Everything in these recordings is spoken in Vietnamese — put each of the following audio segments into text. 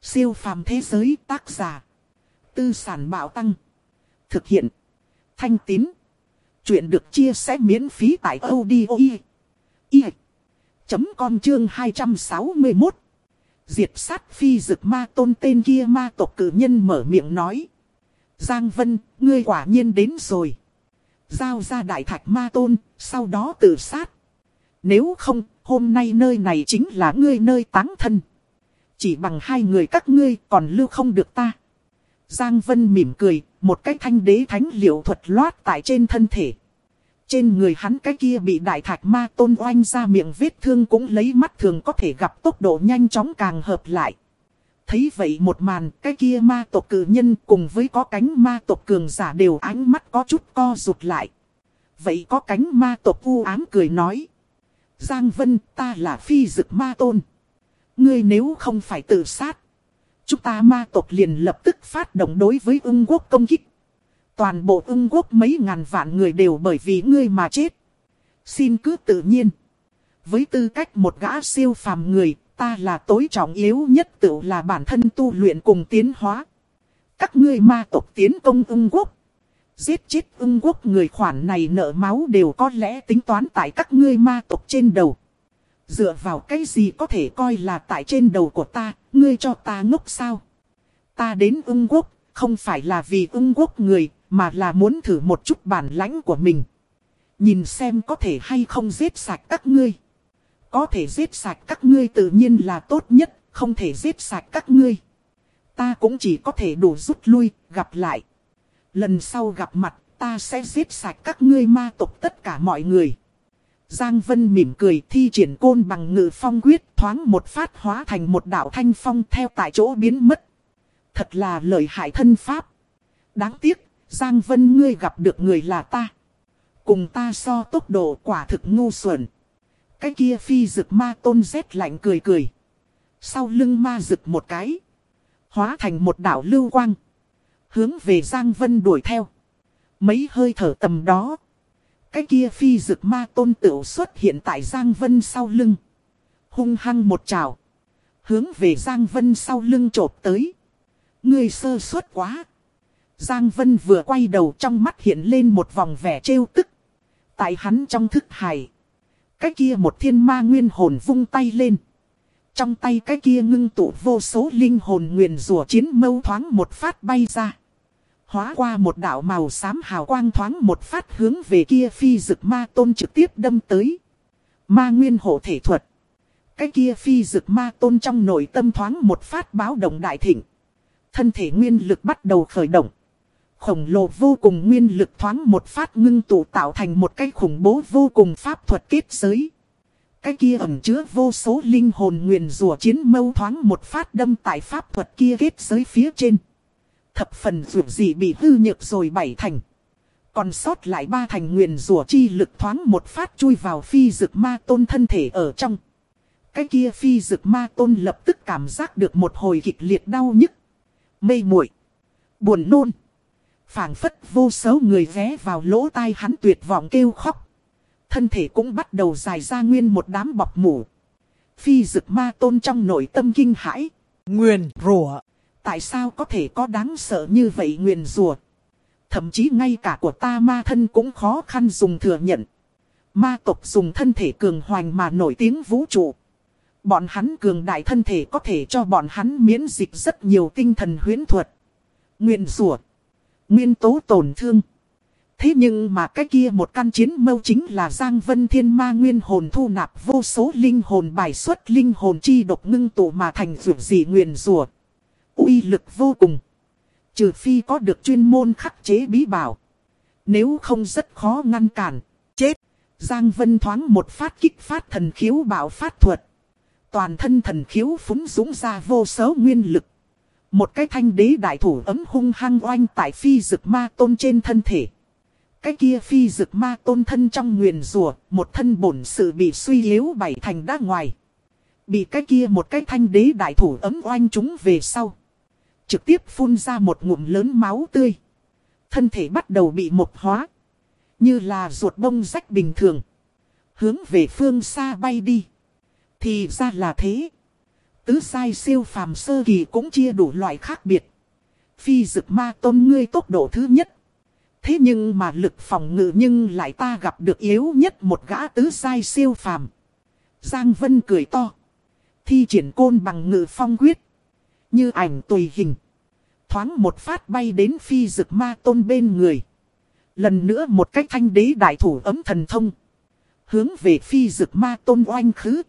Siêu phàm thế giới tác giả. Tư sản bạo tăng. Thực hiện. Thanh Tín. Chuyện được chia sẻ miễn phí tại audio.com chương 261. Diệt sát phi dực ma tôn tên kia ma tộc cử nhân mở miệng nói. Giang Vân, ngươi quả nhiên đến rồi. Giao ra đại thạch ma tôn, sau đó tự sát. Nếu không, hôm nay nơi này chính là ngươi nơi táng thân. Chỉ bằng hai người các ngươi còn lưu không được ta. Giang Vân mỉm cười, một cái thanh đế thánh liệu thuật loát tại trên thân thể. Trên người hắn cái kia bị đại thạch ma tôn oanh ra miệng vết thương cũng lấy mắt thường có thể gặp tốc độ nhanh chóng càng hợp lại. Thấy vậy một màn, cái kia ma tộc cử nhân cùng với có cánh ma tộc cường giả đều ánh mắt có chút co rụt lại. Vậy có cánh ma tộc u ám cười nói. Giang Vân, ta là phi dực ma tôn. Ngươi nếu không phải tự sát, chúng ta ma tộc liền lập tức phát động đối với ưng quốc công kích. Toàn bộ ưng quốc mấy ngàn vạn người đều bởi vì ngươi mà chết. Xin cứ tự nhiên. Với tư cách một gã siêu phàm người, ta là tối trọng yếu nhất tự là bản thân tu luyện cùng tiến hóa. Các ngươi ma tộc tiến công ưng quốc. Giết chết ưng quốc người khoản này nợ máu đều có lẽ tính toán tại các ngươi ma tộc trên đầu. Dựa vào cái gì có thể coi là tại trên đầu của ta, ngươi cho ta ngốc sao? Ta đến ưng quốc, không phải là vì ưng quốc người, mà là muốn thử một chút bản lãnh của mình. Nhìn xem có thể hay không giết sạch các ngươi. Có thể giết sạch các ngươi tự nhiên là tốt nhất, không thể giết sạch các ngươi. Ta cũng chỉ có thể đủ rút lui, gặp lại. Lần sau gặp mặt, ta sẽ giết sạch các ngươi ma tộc tất cả mọi người. Giang Vân mỉm cười thi triển côn bằng ngự phong quyết thoáng một phát hóa thành một đạo thanh phong theo tại chỗ biến mất. Thật là lợi hại thân pháp. Đáng tiếc, Giang Vân ngươi gặp được người là ta. Cùng ta so tốc độ quả thực ngu xuẩn. Cái kia phi dực ma tôn rét lạnh cười cười. Sau lưng ma dực một cái. Hóa thành một đạo lưu quang. Hướng về Giang Vân đuổi theo. Mấy hơi thở tầm đó. Cái kia phi dực ma tôn tựu xuất hiện tại Giang Vân sau lưng. Hung hăng một trào. Hướng về Giang Vân sau lưng chộp tới. Ngươi sơ suất quá. Giang Vân vừa quay đầu trong mắt hiện lên một vòng vẻ trêu tức. Tại hắn trong thức hải. Cái kia một thiên ma nguyên hồn vung tay lên. Trong tay cái kia ngưng tụ vô số linh hồn nguyền rủa chiến mâu thoáng một phát bay ra. Hóa qua một đạo màu xám hào quang thoáng một phát hướng về kia phi dực ma tôn trực tiếp đâm tới. Ma nguyên hộ thể thuật. Cái kia phi dực ma tôn trong nội tâm thoáng một phát báo động đại thịnh. Thân thể nguyên lực bắt đầu khởi động. Khổng lồ vô cùng nguyên lực thoáng một phát ngưng tụ tạo thành một cái khủng bố vô cùng pháp thuật kết giới. Cái kia ẩn chứa vô số linh hồn nguyền rủa chiến mâu thoáng một phát đâm tại pháp thuật kia kết giới phía trên. Thập phần dù gì bị hư nhược rồi bảy thành. Còn sót lại ba thành nguyền rủa chi lực thoáng một phát chui vào phi dực ma tôn thân thể ở trong. Cái kia phi dực ma tôn lập tức cảm giác được một hồi kịch liệt đau nhức. Mê muội, buồn nôn. Phảng phất vô số người ghé vào lỗ tai hắn tuyệt vọng kêu khóc. Thân thể cũng bắt đầu dài ra nguyên một đám bọc mủ. Phi dực ma tôn trong nội tâm kinh hãi. Nguyền rủa. Tại sao có thể có đáng sợ như vậy nguyền rủa? Thậm chí ngay cả của ta ma thân cũng khó khăn dùng thừa nhận. Ma tộc dùng thân thể cường hoành mà nổi tiếng vũ trụ. Bọn hắn cường đại thân thể có thể cho bọn hắn miễn dịch rất nhiều tinh thần huyễn thuật. Nguyền rủa. Nguyên tố tổn thương. Thế nhưng mà cái kia một căn chiến mâu chính là Giang Vân Thiên Ma nguyên hồn thu nạp vô số linh hồn bài xuất linh hồn chi độc ngưng tụ mà thành vượt dị nguyền rủa. Uy lực vô cùng. Trừ phi có được chuyên môn khắc chế bí bảo. Nếu không rất khó ngăn cản. Chết. Giang Vân thoáng một phát kích phát thần khiếu bạo phát thuật. Toàn thân thần khiếu phúng dũng ra vô số nguyên lực. Một cái thanh đế đại thủ ấm hung hăng oanh tại phi dực ma tôn trên thân thể. Cái kia phi dực ma tôn thân trong nguyền rủa, một thân bổn sự bị suy yếu bảy thành đá ngoài. Bị cái kia một cái thanh đế đại thủ ấm oanh chúng về sau. Trực tiếp phun ra một ngụm lớn máu tươi. Thân thể bắt đầu bị mộc hóa. Như là ruột bông rách bình thường. Hướng về phương xa bay đi. Thì ra là thế. Tứ giai siêu phàm sơ kỳ cũng chia đủ loại khác biệt. Phi dực ma tôn ngươi tốc độ thứ nhất. Thế nhưng mà lực phòng ngự nhưng lại ta gặp được yếu nhất một gã tứ giai siêu phàm. Giang Vân cười to. Thi triển côn bằng ngự phong quyết. Như ảnh tùy hình. Thoáng một phát bay đến phi dực ma tôn bên người. Lần nữa một cách thanh đế đại thủ ấm thần thông. Hướng về phi dực ma tôn oanh khứ.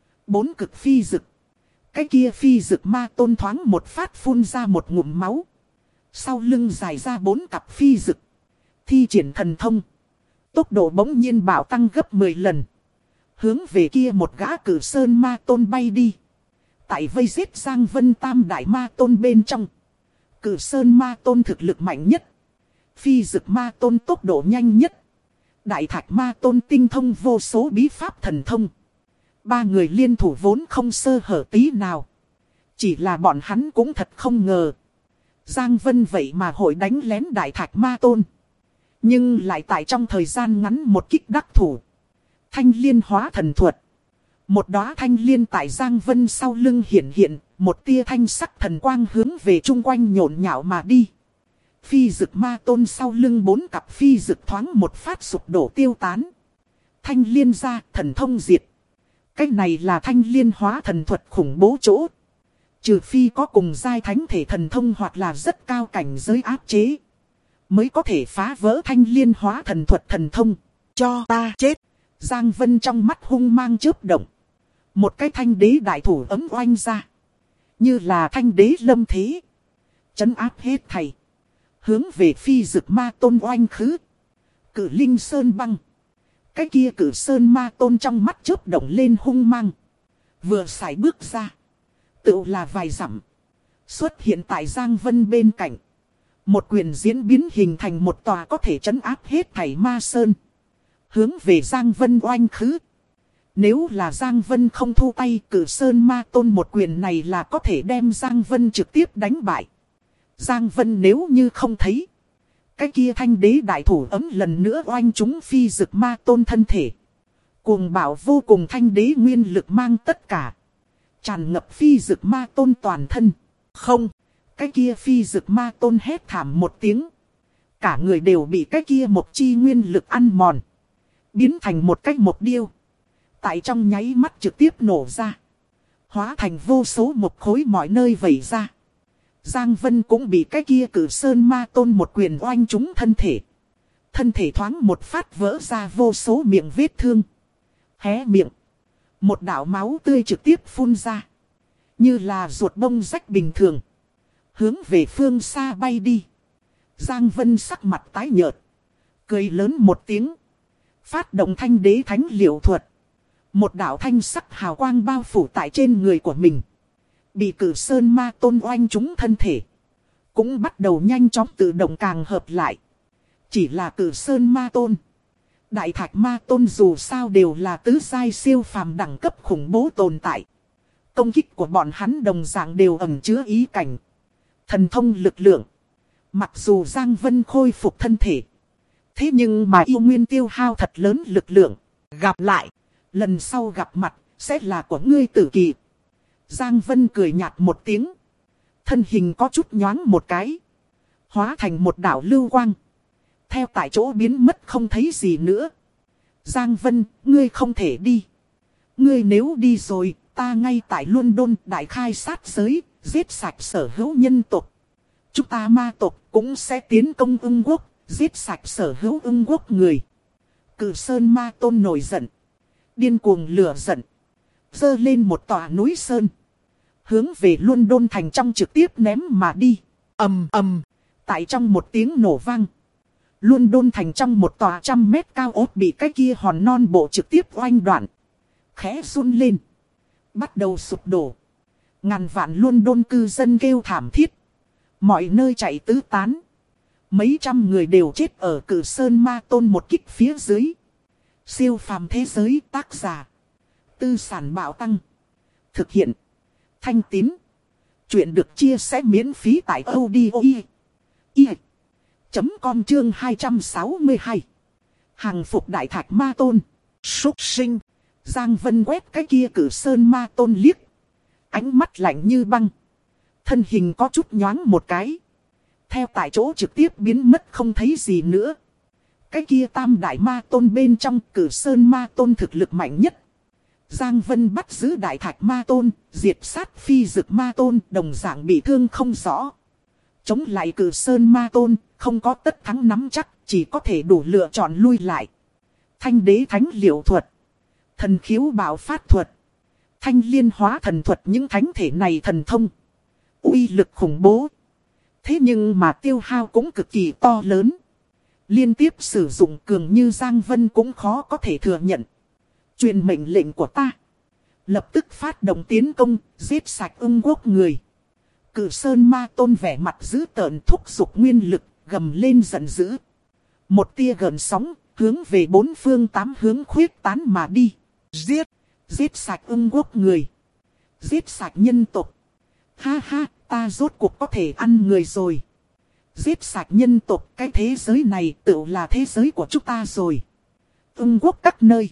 4 cực phi dực. Cái kia phi dực ma tôn thoáng một phát phun ra một ngụm máu. Sau lưng dài ra 4 cặp phi dực. Thi triển thần thông. Tốc độ bỗng nhiên bảo tăng gấp 10 lần. Hướng về kia một gã cử sơn ma tôn bay đi. Tại vây giết Giang Vân tam đại ma tôn bên trong. Cử sơn ma tôn thực lực mạnh nhất. Phi dực ma tôn tốc độ nhanh nhất. Đại thạch ma tôn tinh thông vô số bí pháp thần thông. 3 người liên thủ vốn không sơ hở tí nào. Chỉ là bọn hắn cũng thật không ngờ. Giang Vân vậy mà hội đánh lén đại thạch ma tôn. Nhưng lại tại trong thời gian ngắn một kích đắc thủ. Thanh liên hóa thần thuật. Một đóa thanh liên tại Giang Vân sau lưng hiện. Một tia thanh sắc thần quang hướng về chung quanh nhộn nhạo mà đi. Phi dực ma tôn sau lưng 4 cặp phi dực thoáng một phát sụp đổ tiêu tán. Thanh liên ra thần thông diệt. Cái này là thanh liên hóa thần thuật khủng bố chỗ. Trừ phi có cùng giai thánh thể thần thông hoặc là rất cao cảnh giới áp chế. Mới có thể phá vỡ thanh liên hóa thần thuật thần thông. Cho ta chết. Giang Vân trong mắt hung mang chớp động. Một cái thanh đế đại thủ ấm oanh ra. Như là thanh đế lâm thế. Chấn áp hết thảy. Hướng về phi dực ma tôn oanh khứ. Cử linh sơn băng. Cái kia cử sơn ma tôn trong mắt chớp động lên hung mang. Vừa sải bước ra. Tựu là vài dặm. Xuất hiện tại Giang Vân bên cạnh. Một quyền diễn biến hình thành một tòa có thể trấn áp hết thảy ma sơn. Hướng về Giang Vân oanh khứ. Nếu là Giang Vân không thu tay, cử sơn ma tôn một quyền này là có thể đem Giang Vân trực tiếp đánh bại. Giang Vân nếu như không thấy. Cái kia thanh đế đại thủ ấm lần nữa oanh chúng phi dực ma tôn thân thể. Cuồng bạo vô cùng thanh đế nguyên lực mang tất cả. Tràn ngập phi dực ma tôn toàn thân. Không, cái kia phi dực ma tôn hét thảm một tiếng. Cả người đều bị cái kia một chi nguyên lực ăn mòn. Biến thành một cái mộc điêu. Tại trong nháy mắt trực tiếp nổ ra. Hóa thành vô số một khối mọi nơi vẩy ra. Giang Vân cũng bị cái kia cử sơn ma tôn một quyền oanh trúng thân thể. Thân thể thoáng một phát vỡ ra vô số miệng vết thương. Hé miệng. Một đạo máu tươi trực tiếp phun ra. Như là ruột bông rách bình thường. Hướng về phương xa bay đi. Giang Vân sắc mặt tái nhợt. Cười lớn một tiếng. Phát động thanh đế thánh liệu thuật. Một đạo thanh sắc hào quang bao phủ tại trên người của mình. Bị cử sơn ma tôn oanh trúng thân thể. Cũng bắt đầu nhanh chóng tự động càng hợp lại. Chỉ là cử sơn ma tôn. Đại thạch ma tôn dù sao đều là tứ giai siêu phàm đẳng cấp khủng bố tồn tại. Công kích của bọn hắn đồng dạng đều ẩn chứa ý cảnh. Thần thông lực lượng. Mặc dù Giang Vân khôi phục thân thể. Thế nhưng mà yêu nguyên tiêu hao thật lớn lực lượng. Gặp lại. Lần sau gặp mặt sẽ là của ngươi tử kỳ. Giang Vân cười nhạt một tiếng. Thân hình có chút nhoáng một cái. Hóa thành một đạo lưu quang. Theo tại chỗ biến mất không thấy gì nữa. Giang Vân, ngươi không thể đi. Ngươi nếu đi rồi, ta ngay tại London đại khai sát giới, giết sạch sở hữu nhân tộc. Chúng ta ma tộc cũng sẽ tiến công ưng quốc, giết sạch sở hữu ưng quốc người. Cử sơn ma tôn nổi giận. Điên cuồng lửa giận. Dơ lên một tòa núi sơn. Hướng về London thành trong trực tiếp ném mà đi. Ầm ầm. Tại trong một tiếng nổ vang. London thành trong một tòa 100 mét cao ốt bị cái kia hòn non bộ trực tiếp oanh đoạn. Khẽ run lên. Bắt đầu sụp đổ. Ngàn vạn London cư dân kêu thảm thiết. Mọi nơi chạy tứ tán. Mấy trăm người đều chết ở cử sơn ma tôn một kích phía dưới. Siêu phàm thế giới tác giả. Tư sản bạo tăng. Thực hiện. Thanh Tín. Chuyện được chia sẻ miễn phí tại audio.com chương 262. Hàng phục đại thạch ma tôn. Súc sinh. Giang Vân quét cái kia cử sơn ma tôn liếc. Ánh mắt lạnh như băng. Thân hình có chút nhoáng một cái. Theo tại chỗ trực tiếp biến mất không thấy gì nữa. Cái kia tam đại ma tôn bên trong Cử Sơn ma tôn thực lực mạnh nhất. Giang Vân bắt giữ đại thạch ma tôn, diệt sát phi dực ma tôn, đồng dạng bị thương không rõ. Chống lại Cử Sơn ma tôn, không có tất thắng nắm chắc, chỉ có thể đủ lựa chọn lui lại. Thanh đế thánh liệu thuật, thần khiếu bạo phát thuật, thanh liên hóa thần thuật, những thánh thể này thần thông uy lực khủng bố. Thế nhưng mà tiêu hao cũng cực kỳ to lớn. Liên tiếp sử dụng cường như Giang Vân cũng khó có thể thừa nhận. Truyền mệnh lệnh của ta. Lập tức phát động tiến công, giết sạch Ưng Quốc người. Cử Sơn ma tôn vẻ mặt dữ tợn thúc giục nguyên lực, gầm lên giận dữ. Một tia gợn sóng, hướng về bốn phương tám hướng khuyết tán mà đi. Giết! Giết sạch Ưng Quốc người. Giết sạch nhân tộc. Ha ha, ta rốt cuộc có thể ăn người rồi. Giết sạch nhân tộc, cái thế giới này tự là thế giới của chúng ta rồi. Ưng Quốc các nơi.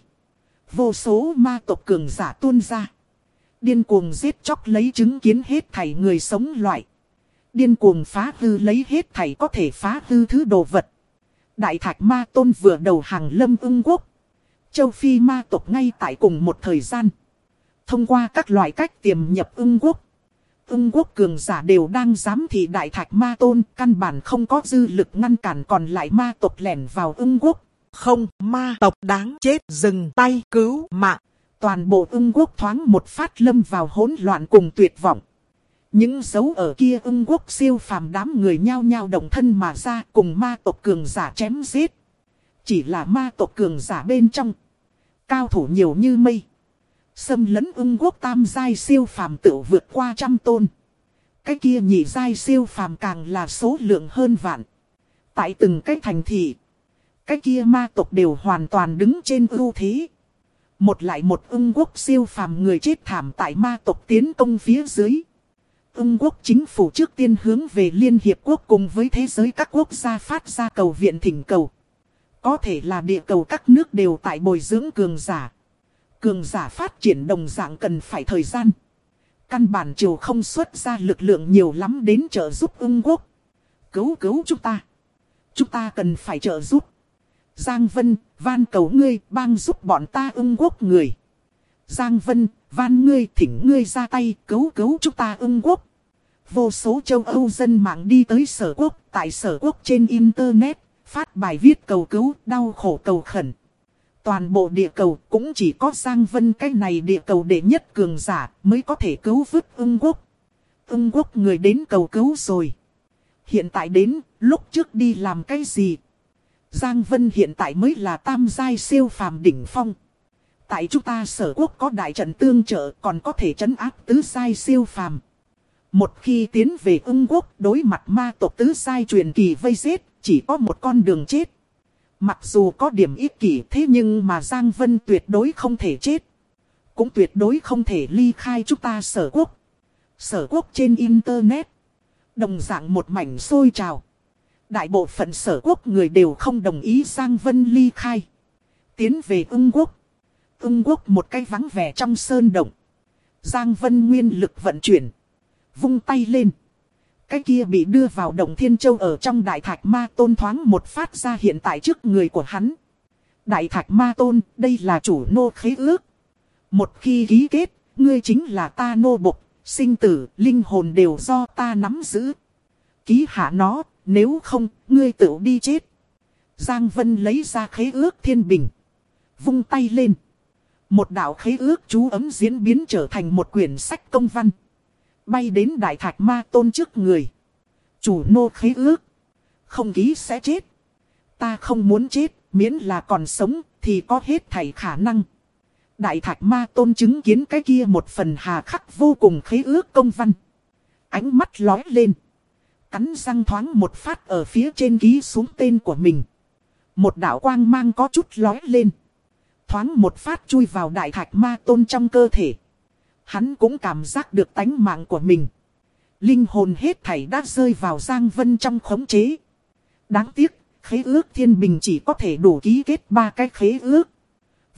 Vô số ma tộc cường giả tuôn ra. Điên cuồng giết chóc lấy chứng kiến hết thảy người sống loại. Điên cuồng phá hư lấy hết thảy có thể phá hư thứ đồ vật. Đại thạch ma tôn vừa đầu hàng lâm Ưng Quốc. Châu Phi ma tộc ngay tại cùng một thời gian. Thông qua các loại cách tiềm nhập Ưng Quốc. Ưng Quốc cường giả đều đang giám thị đại thạch ma tôn, căn bản không có dư lực ngăn cản còn lại ma tộc lẻn vào Ưng Quốc. Không, ma tộc đáng chết, dừng tay cứu mạng. Toàn bộ Ưng Quốc thoáng một phát lâm vào hỗn loạn cùng tuyệt vọng. Những dấu ở kia Ưng Quốc siêu phàm đám người nhao nhao động thân mà ra cùng ma tộc cường giả chém giết. Chỉ là ma tộc cường giả bên trong. Cao thủ nhiều như mây. Xâm lấn Ưng Quốc tam giai siêu phàm tự vượt qua 100 tôn. Cái kia nhị giai siêu phàm càng là số lượng hơn vạn. Tại từng cái thành thị. Cái kia ma tộc đều hoàn toàn đứng trên ưu thế. Một lại một Ưng Quốc siêu phàm người chết thảm tại ma tộc tiến công phía dưới. Ưng Quốc chính phủ trước tiên hướng về Liên Hiệp Quốc cùng với thế giới các quốc gia phát ra cầu viện thỉnh cầu. Có thể là địa cầu các nước đều tại bồi dưỡng cường giả. Cường giả phát triển đồng dạng cần phải thời gian. Căn bản triều không xuất ra lực lượng nhiều lắm đến trợ giúp Ưng Quốc. Cứu chúng ta. Chúng ta cần phải trợ giúp. Giang Vân, van cầu ngươi bang giúp bọn ta Ưng Quốc người. Giang Vân, van ngươi thỉnh ngươi ra tay cứu chúng ta Ưng Quốc. Vô số châu Âu dân mạng đi tới Sở Quốc, tại Sở Quốc trên Internet, phát bài viết cầu cứu, đau khổ cầu khẩn. Toàn bộ địa cầu cũng chỉ có Giang Vân cái này địa cầu đệ nhất cường giả mới có thể cứu vớt Ưng Quốc. Ưng Quốc người đến cầu cứu rồi. Hiện tại đến, lúc trước đi làm cái gì? Giang Vân hiện tại mới là tam giai siêu phàm đỉnh phong. Tại chúng ta Sở Quốc có đại trận tương trợ còn có thể trấn áp tứ giai siêu phàm. Một khi tiến về Ưng Quốc đối mặt ma tộc tứ giai truyền kỳ vây giết, chỉ có một con đường chết. Mặc dù có điểm ích kỷ thế nhưng mà Giang Vân tuyệt đối không thể chết. Cũng tuyệt đối không thể ly khai chúng ta Sở Quốc. Sở Quốc trên Internet. Đồng dạng một mảnh sôi trào. Đại bộ phận Sở Quốc người đều không đồng ý Giang Vân ly khai. Tiến về Ưng Quốc. Ưng Quốc một cái vắng vẻ trong sơn động. Giang Vân nguyên lực vận chuyển. Vung tay lên. Cái kia bị đưa vào động Thiên Châu ở trong Đại Thạch Ma Tôn thoáng một phát ra hiện tại trước người của hắn. Đại Thạch Ma Tôn, đây là chủ nô khế ước. Một khi ký kết, ngươi chính là ta nô bộc, sinh tử, linh hồn đều do ta nắm giữ. Ký hạ nó, nếu không, ngươi tự đi chết. Giang Vân lấy ra khế ước thiên bình. Vung tay lên. Một đạo khế ước chú ấm diễn biến trở thành một quyển sách công văn. Bay đến Đại Thạch Ma Tôn trước người. Chủ nô khế ước. Không ký sẽ chết. Ta không muốn chết, miễn là còn sống, thì có hết thảy khả năng. Đại Thạch Ma Tôn chứng kiến cái kia một phần hà khắc vô cùng khế ước công văn. Ánh mắt lóe lên. Cắn răng thoáng một phát ở phía trên ký xuống tên của mình. Một đạo quang mang có chút lóe lên. Thoáng một phát chui vào Đại Thạch Ma Tôn trong cơ thể. Hắn cũng cảm giác được tánh mạng của mình. Linh hồn hết thảy đã rơi vào Giang Vân trong khống chế. Đáng tiếc, khế ước thiên bình chỉ có thể đủ ký kết 3 cái khế ước.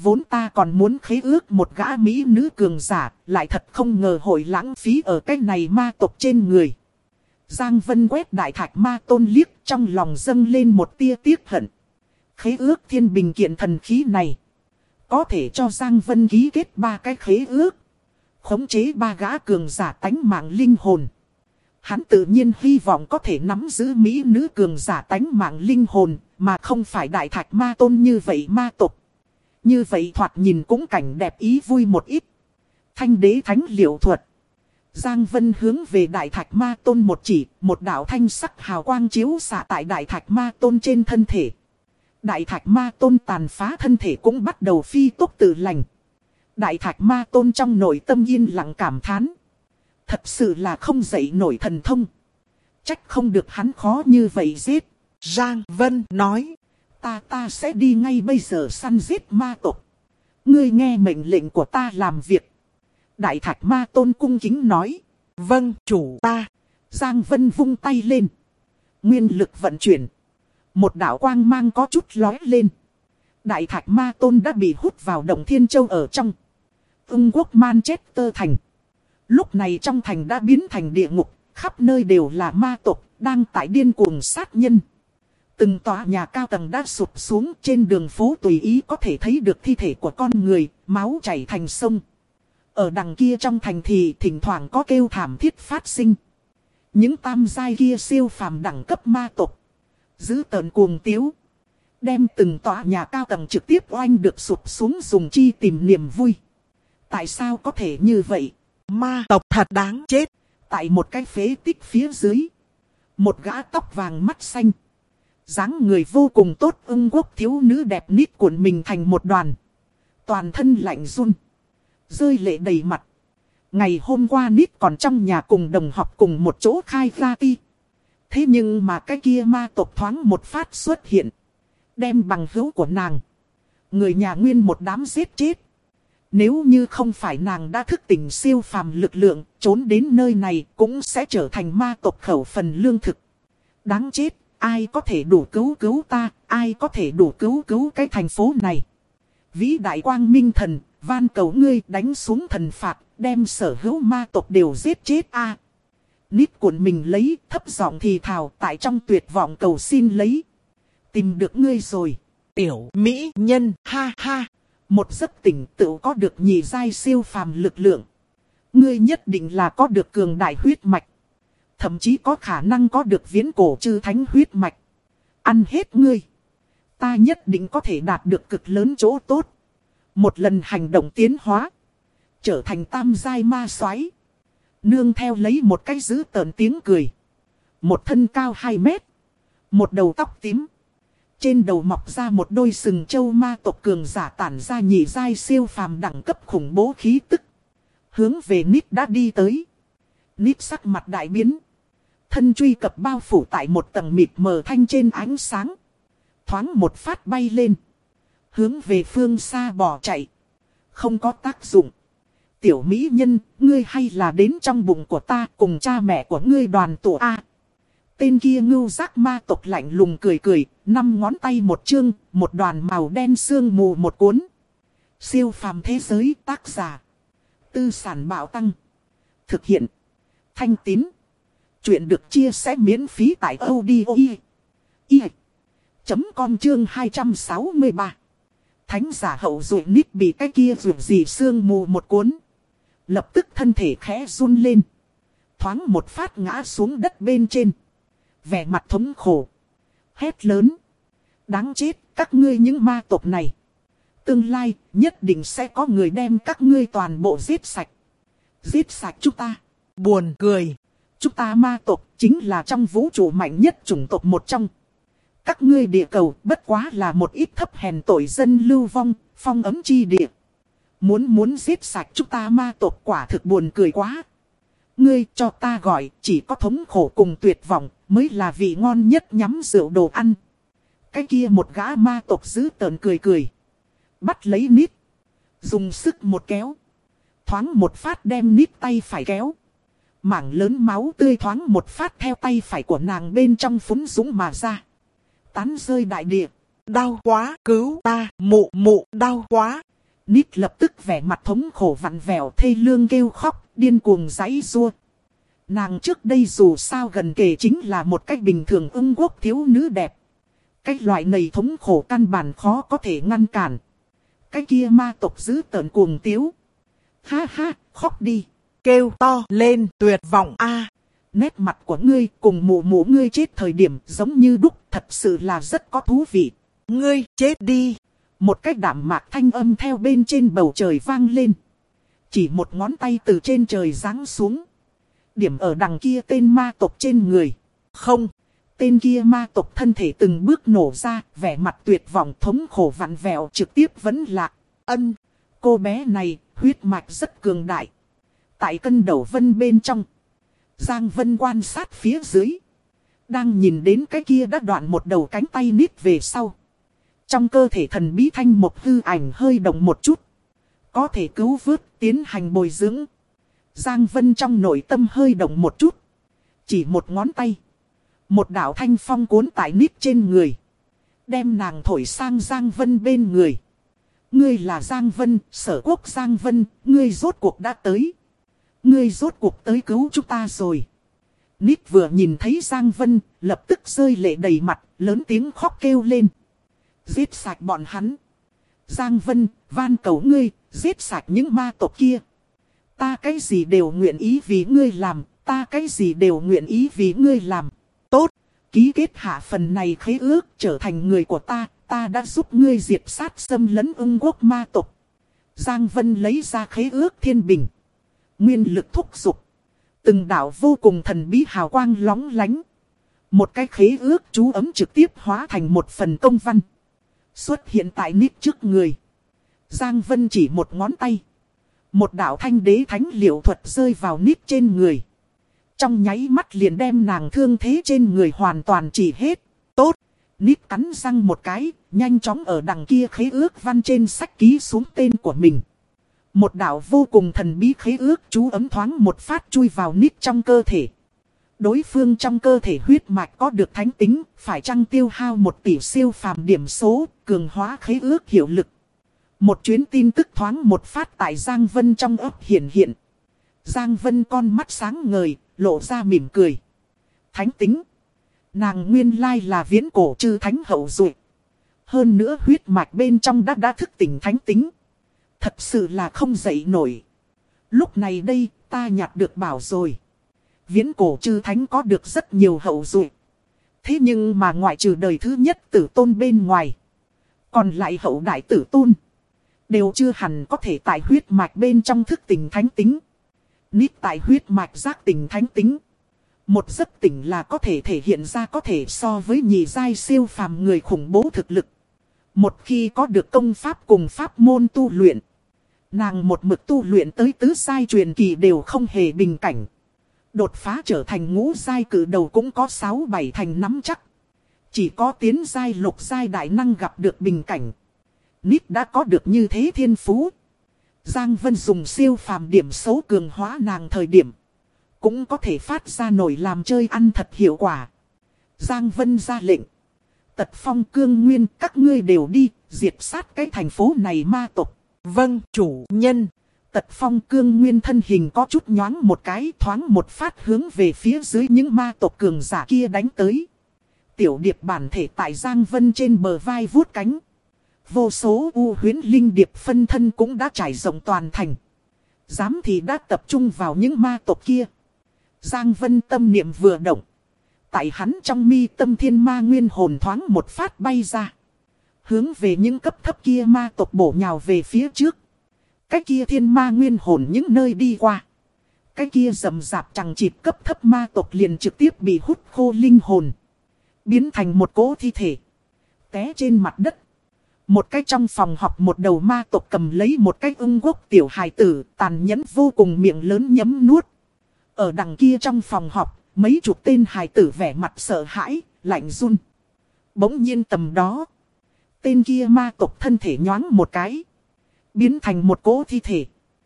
Vốn ta còn muốn khế ước một gã mỹ nữ cường giả, lại thật không ngờ hội lãng phí ở cái này ma tộc trên người. Giang Vân quét đại thạch ma tôn liếc, trong lòng dâng lên một tia tiếc hận. Khế ước thiên bình kiện thần khí này, có thể cho Giang Vân ký kết 3 cái khế ước, khống chế 3 gã cường giả tánh mạng linh hồn. Hắn tự nhiên hy vọng có thể nắm giữ mỹ nữ cường giả tánh mạng linh hồn, mà không phải đại thạch ma tôn như vậy ma tộc. Như vậy thoạt nhìn cũng cảnh đẹp ý vui một ít. Thanh đế thánh liệu thuật. Giang Vân hướng về đại thạch ma tôn một chỉ, một đạo thanh sắc hào quang chiếu xạ tại đại thạch ma tôn trên thân thể. Đại thạch ma tôn tàn phá thân thể cũng bắt đầu phi tốc tự lành. Đại thạch ma tôn trong nội tâm yên lặng cảm thán. Thật sự là không dậy nổi thần thông. Trách không được hắn khó như vậy giết. Giang Vân nói. Ta sẽ đi ngay bây giờ săn giết ma tộc. Ngươi nghe mệnh lệnh của ta làm việc. Đại thạch ma tôn cung kính nói. Vâng chủ ta. Giang Vân vung tay lên. Nguyên lực vận chuyển. Một đạo quang mang có chút lóe lên. Đại thạch ma tôn đã bị hút vào động Thiên Châu ở trong quốc Manchester thành. Lúc này trong thành đã biến thành địa ngục. Khắp nơi đều là ma tộc đang tại điên cuồng sát nhân. Từng tòa nhà cao tầng đã sụp xuống, trên đường phố tùy ý có thể thấy được thi thể của con người, máu chảy thành sông. Ở đằng kia trong thành thì thỉnh thoảng có kêu thảm thiết phát sinh. Những tam giai kia siêu phàm đẳng cấp ma tộc dữ tợn cuồng tiếu, đem từng tòa nhà cao tầng trực tiếp oanh được sụp xuống dùng chi tìm niềm vui. Tại sao có thể như vậy? Ma tộc thật đáng chết. Tại một cái phế tích phía dưới, một gã tóc vàng mắt xanh, dáng người vô cùng tốt quốc thiếu nữ đẹp nít cuộn mình thành một đoàn. Toàn thân lạnh run, rơi lệ đầy mặt. Ngày hôm qua nít còn trong nhà cùng đồng học cùng một chỗ khai ra ti. Thế nhưng mà cái kia ma tộc thoáng một phát xuất hiện, đem bằng hữu của nàng, người nhà nguyên một đám giết chết. Nếu như không phải nàng đã thức tỉnh siêu phàm lực lượng, trốn đến nơi này cũng sẽ trở thành ma tộc khẩu phần lương thực. Đáng chết, ai có thể đủ cứu ta, ai có thể đủ cứu cái thành phố này. Vĩ đại quang minh thần, van cầu ngươi đánh xuống thần phạt, đem sở hữu ma tộc đều giết chết a. Nít cuộn mình lấy, thấp giọng thì thào tại trong tuyệt vọng cầu xin lấy. Tìm được ngươi rồi. Tiểu mỹ nhân, ha ha. Một giấc tỉnh tựu có được nhị giai siêu phàm lực lượng. Ngươi nhất định là có được cường đại huyết mạch. Thậm chí có khả năng có được viễn cổ chư thánh huyết mạch. Ăn hết ngươi, ta nhất định có thể đạt được cực lớn chỗ tốt. Một lần hành động tiến hóa, trở thành tam giai ma soái. Nương theo lấy một cái dữ tợn tiếng cười. Một thân cao 2 mét, một đầu tóc tím, trên đầu mọc ra một đôi sừng châu ma tộc cường giả tản ra nhị giai siêu phàm đẳng cấp khủng bố khí tức. Hướng về Nít đã đi tới. Nít sắc mặt đại biến. Thân truy cập bao phủ tại một tầng mịt mờ thanh trên ánh sáng. Thoáng một phát bay lên, hướng về phương xa bỏ chạy. Không có tác dụng. Tiểu mỹ nhân, ngươi hay là đến trong bụng của ta cùng cha mẹ của ngươi đoàn tụ a. Tên kia ngưu giác ma tộc lạnh lùng cười cười, 5 ngón tay một chương, một đoàn màu đen sương mù một cuốn. Siêu phàm thế giới tác giả. Tư sản bảo tăng. Thực hiện. Thanh Tín. Chuyện được chia sẻ miễn phí tại audio.com chương 263. Thánh giả hậu duệ nít bị cái kia rượu gì sương mù một cuốn. Lập tức thân thể khẽ run lên. Thoáng một phát ngã xuống đất bên trên. Vẻ mặt thống khổ. Hét lớn. Đáng chết các ngươi những ma tộc này. Tương lai nhất định sẽ có người đem các ngươi toàn bộ giết sạch. Giết sạch chúng ta. Buồn cười. Chúng ta ma tộc chính là trong vũ trụ mạnh nhất chủng tộc một trong. Các ngươi địa cầu bất quá là một ít thấp hèn tội dân lưu vong, phong ấm chi địa. Muốn giết sạch chúng ta ma tộc quả thực buồn cười quá. Ngươi cho ta gọi chỉ có thống khổ cùng tuyệt vọng mới là vị ngon nhất nhắm rượu đồ ăn. Cái kia một gã ma tộc dữ tợn cười cười. Bắt lấy Nít. Dùng sức một kéo. Thoáng một phát đem Nít tay phải kéo. Mảng lớn máu tươi thoáng một phát theo tay phải của nàng bên trong phúng dũng mà ra. Tán rơi đại địa. Đau quá, cứu ta, mụ đau quá. Nít lập tức vẻ mặt thống khổ vặn vẹo thê lương kêu khóc, điên cuồng giãy giụa. Nàng trước đây dù sao gần kề chính là một cách bình thường ưng quốc thiếu nữ đẹp. Cái loại này thống khổ căn bản khó có thể ngăn cản. Cái kia ma tộc dữ tợn cuồng tiếu. Ha ha, khóc đi. Kêu to lên tuyệt vọng a. Nét mặt của ngươi cùng mụ mụ ngươi chết thời điểm giống như đúc, thật sự là rất có thú vị. Ngươi chết đi. Một cái đạm mạc thanh âm theo bên trên bầu trời vang lên. Chỉ một ngón tay từ trên trời giáng xuống. Điểm ở đằng kia tên ma tộc trên người. Không, tên kia ma tộc thân thể từng bước nổ ra, vẻ mặt tuyệt vọng thống khổ vặn vẹo trực tiếp vẫn lạc. Ân, cô bé này, huyết mạch rất cường đại. Tại cân đầu vân bên trong, Giang Vân quan sát phía dưới. Đang nhìn đến cái kia đã đoạn một đầu cánh tay Nít về sau. Trong cơ thể thần bí thanh một hư ảnh hơi động một chút. Có thể cứu vớt, tiến hành bồi dưỡng. Giang Vân trong nội tâm hơi động một chút. Chỉ một ngón tay. Một đạo thanh phong cuốn tại Nít trên người. Đem nàng thổi sang Giang Vân bên người. Ngươi là Giang Vân, Sở Quốc Giang Vân, ngươi rốt cuộc đã tới. Ngươi rốt cuộc tới cứu chúng ta rồi. Nít vừa nhìn thấy Giang Vân, lập tức rơi lệ đầy mặt, lớn tiếng khóc kêu lên. Giết sạch bọn hắn. Giang Vân, van cầu ngươi, giết sạch những ma tộc kia. Ta cái gì đều nguyện ý vì ngươi làm, ta cái gì đều nguyện ý vì ngươi làm. Tốt, ký kết hạ phần này khế ước trở thành người của ta đã giúp ngươi diệt sát xâm lấn ưng quốc ma tộc. Giang Vân lấy ra khế ước thiên bình. Nguyên lực thúc giục. Từng đạo vô cùng thần bí hào quang lóng lánh. Một cái khế ước chú ấm trực tiếp hóa thành một phần công văn. Xuất hiện tại Nít trước người. Giang Vân chỉ một ngón tay. Một đạo thanh đế thánh liệu thuật rơi vào Nít trên người. Trong nháy mắt liền đem nàng thương thế trên người hoàn toàn trị hết. Tốt. Nít cắn răng một cái, nhanh chóng ở đằng kia khế ước văn trên sách ký xuống tên của mình. Một đạo vô cùng thần bí khế ước chú ấm thoáng một phát chui vào Nít trong cơ thể. Đối phương trong cơ thể huyết mạch có được thánh tính, phải chăng tiêu hao 1 tỷ siêu phàm điểm số, cường hóa khế ước hiệu lực. Một chuyến tin tức thoáng một phát tại Giang Vân trong ấp hiện. Giang Vân con mắt sáng ngời, lộ ra mỉm cười. Thánh tính. Nàng nguyên lai là viễn cổ chư thánh hậu duệ. Hơn nữa huyết mạch bên trong đã thức tỉnh thánh tính. Thật sự là không dậy nổi. Lúc này đây, ta nhặt được bảo rồi. Viễn cổ chư thánh có được rất nhiều hậu duệ. Thế nhưng mà ngoại trừ đời thứ nhất tử tôn bên ngoài. Còn lại hậu đại tử tôn. Đều chưa hẳn có thể tại huyết mạch bên trong thức tỉnh thánh tính. Nít tại huyết mạch giác tỉnh thánh tính. Một giấc tỉnh là có thể thể hiện ra có thể so với nhị giai siêu phàm người khủng bố thực lực. Một khi có được công pháp cùng pháp môn tu luyện. Nàng một mực tu luyện tới tứ giai truyền kỳ đều không hề bình cảnh. Đột phá trở thành ngũ giai cử đầu cũng có 6-7 thành nắm chắc. Chỉ có tiến giai lục giai đại năng gặp được bình cảnh. Nít đã có được như thế thiên phú. Giang Vân dùng siêu phàm điểm số cường hóa nàng thời điểm. Cũng có thể phát ra nổi làm chơi ăn thật hiệu quả. Giang Vân ra lệnh. Tật Phong Cương Nguyên các ngươi đều đi, diệt sát cái thành phố này ma tộc. Vâng, chủ nhân. Tật Phong Cương Nguyên thân hình có chút nhoáng một cái thoáng một phát hướng về phía dưới những ma tộc cường giả kia đánh tới. Tiểu điệp bản thể tại Giang Vân trên bờ vai vuốt cánh. Vô số u huyễn linh điệp phân thân cũng đã trải rộng toàn thành. Dám thì đã tập trung vào những ma tộc kia. Giang Vân tâm niệm vừa động. Tại hắn trong mi tâm thiên ma nguyên hồn thoáng một phát bay ra. Hướng về những cấp thấp kia ma tộc bổ nhào về phía trước. Cái kia thiên ma nguyên hồn những nơi đi qua. Cái kia rầm rạp chẳng chịt cấp thấp ma tộc liền trực tiếp bị hút khô linh hồn. Biến thành một cỗ thi thể. Té trên mặt đất. Một cái trong phòng học một đầu ma tộc cầm lấy một cái ưng quốc tiểu hài tử tàn nhẫn vô cùng miệng lớn nhấm nuốt. Ở đằng kia trong phòng học, mấy chục tên hài tử vẻ mặt sợ hãi, lạnh run. Bỗng nhiên tầm đó. Tên kia ma tộc thân thể nhoáng một cái. Biến thành một cỗ thi thể.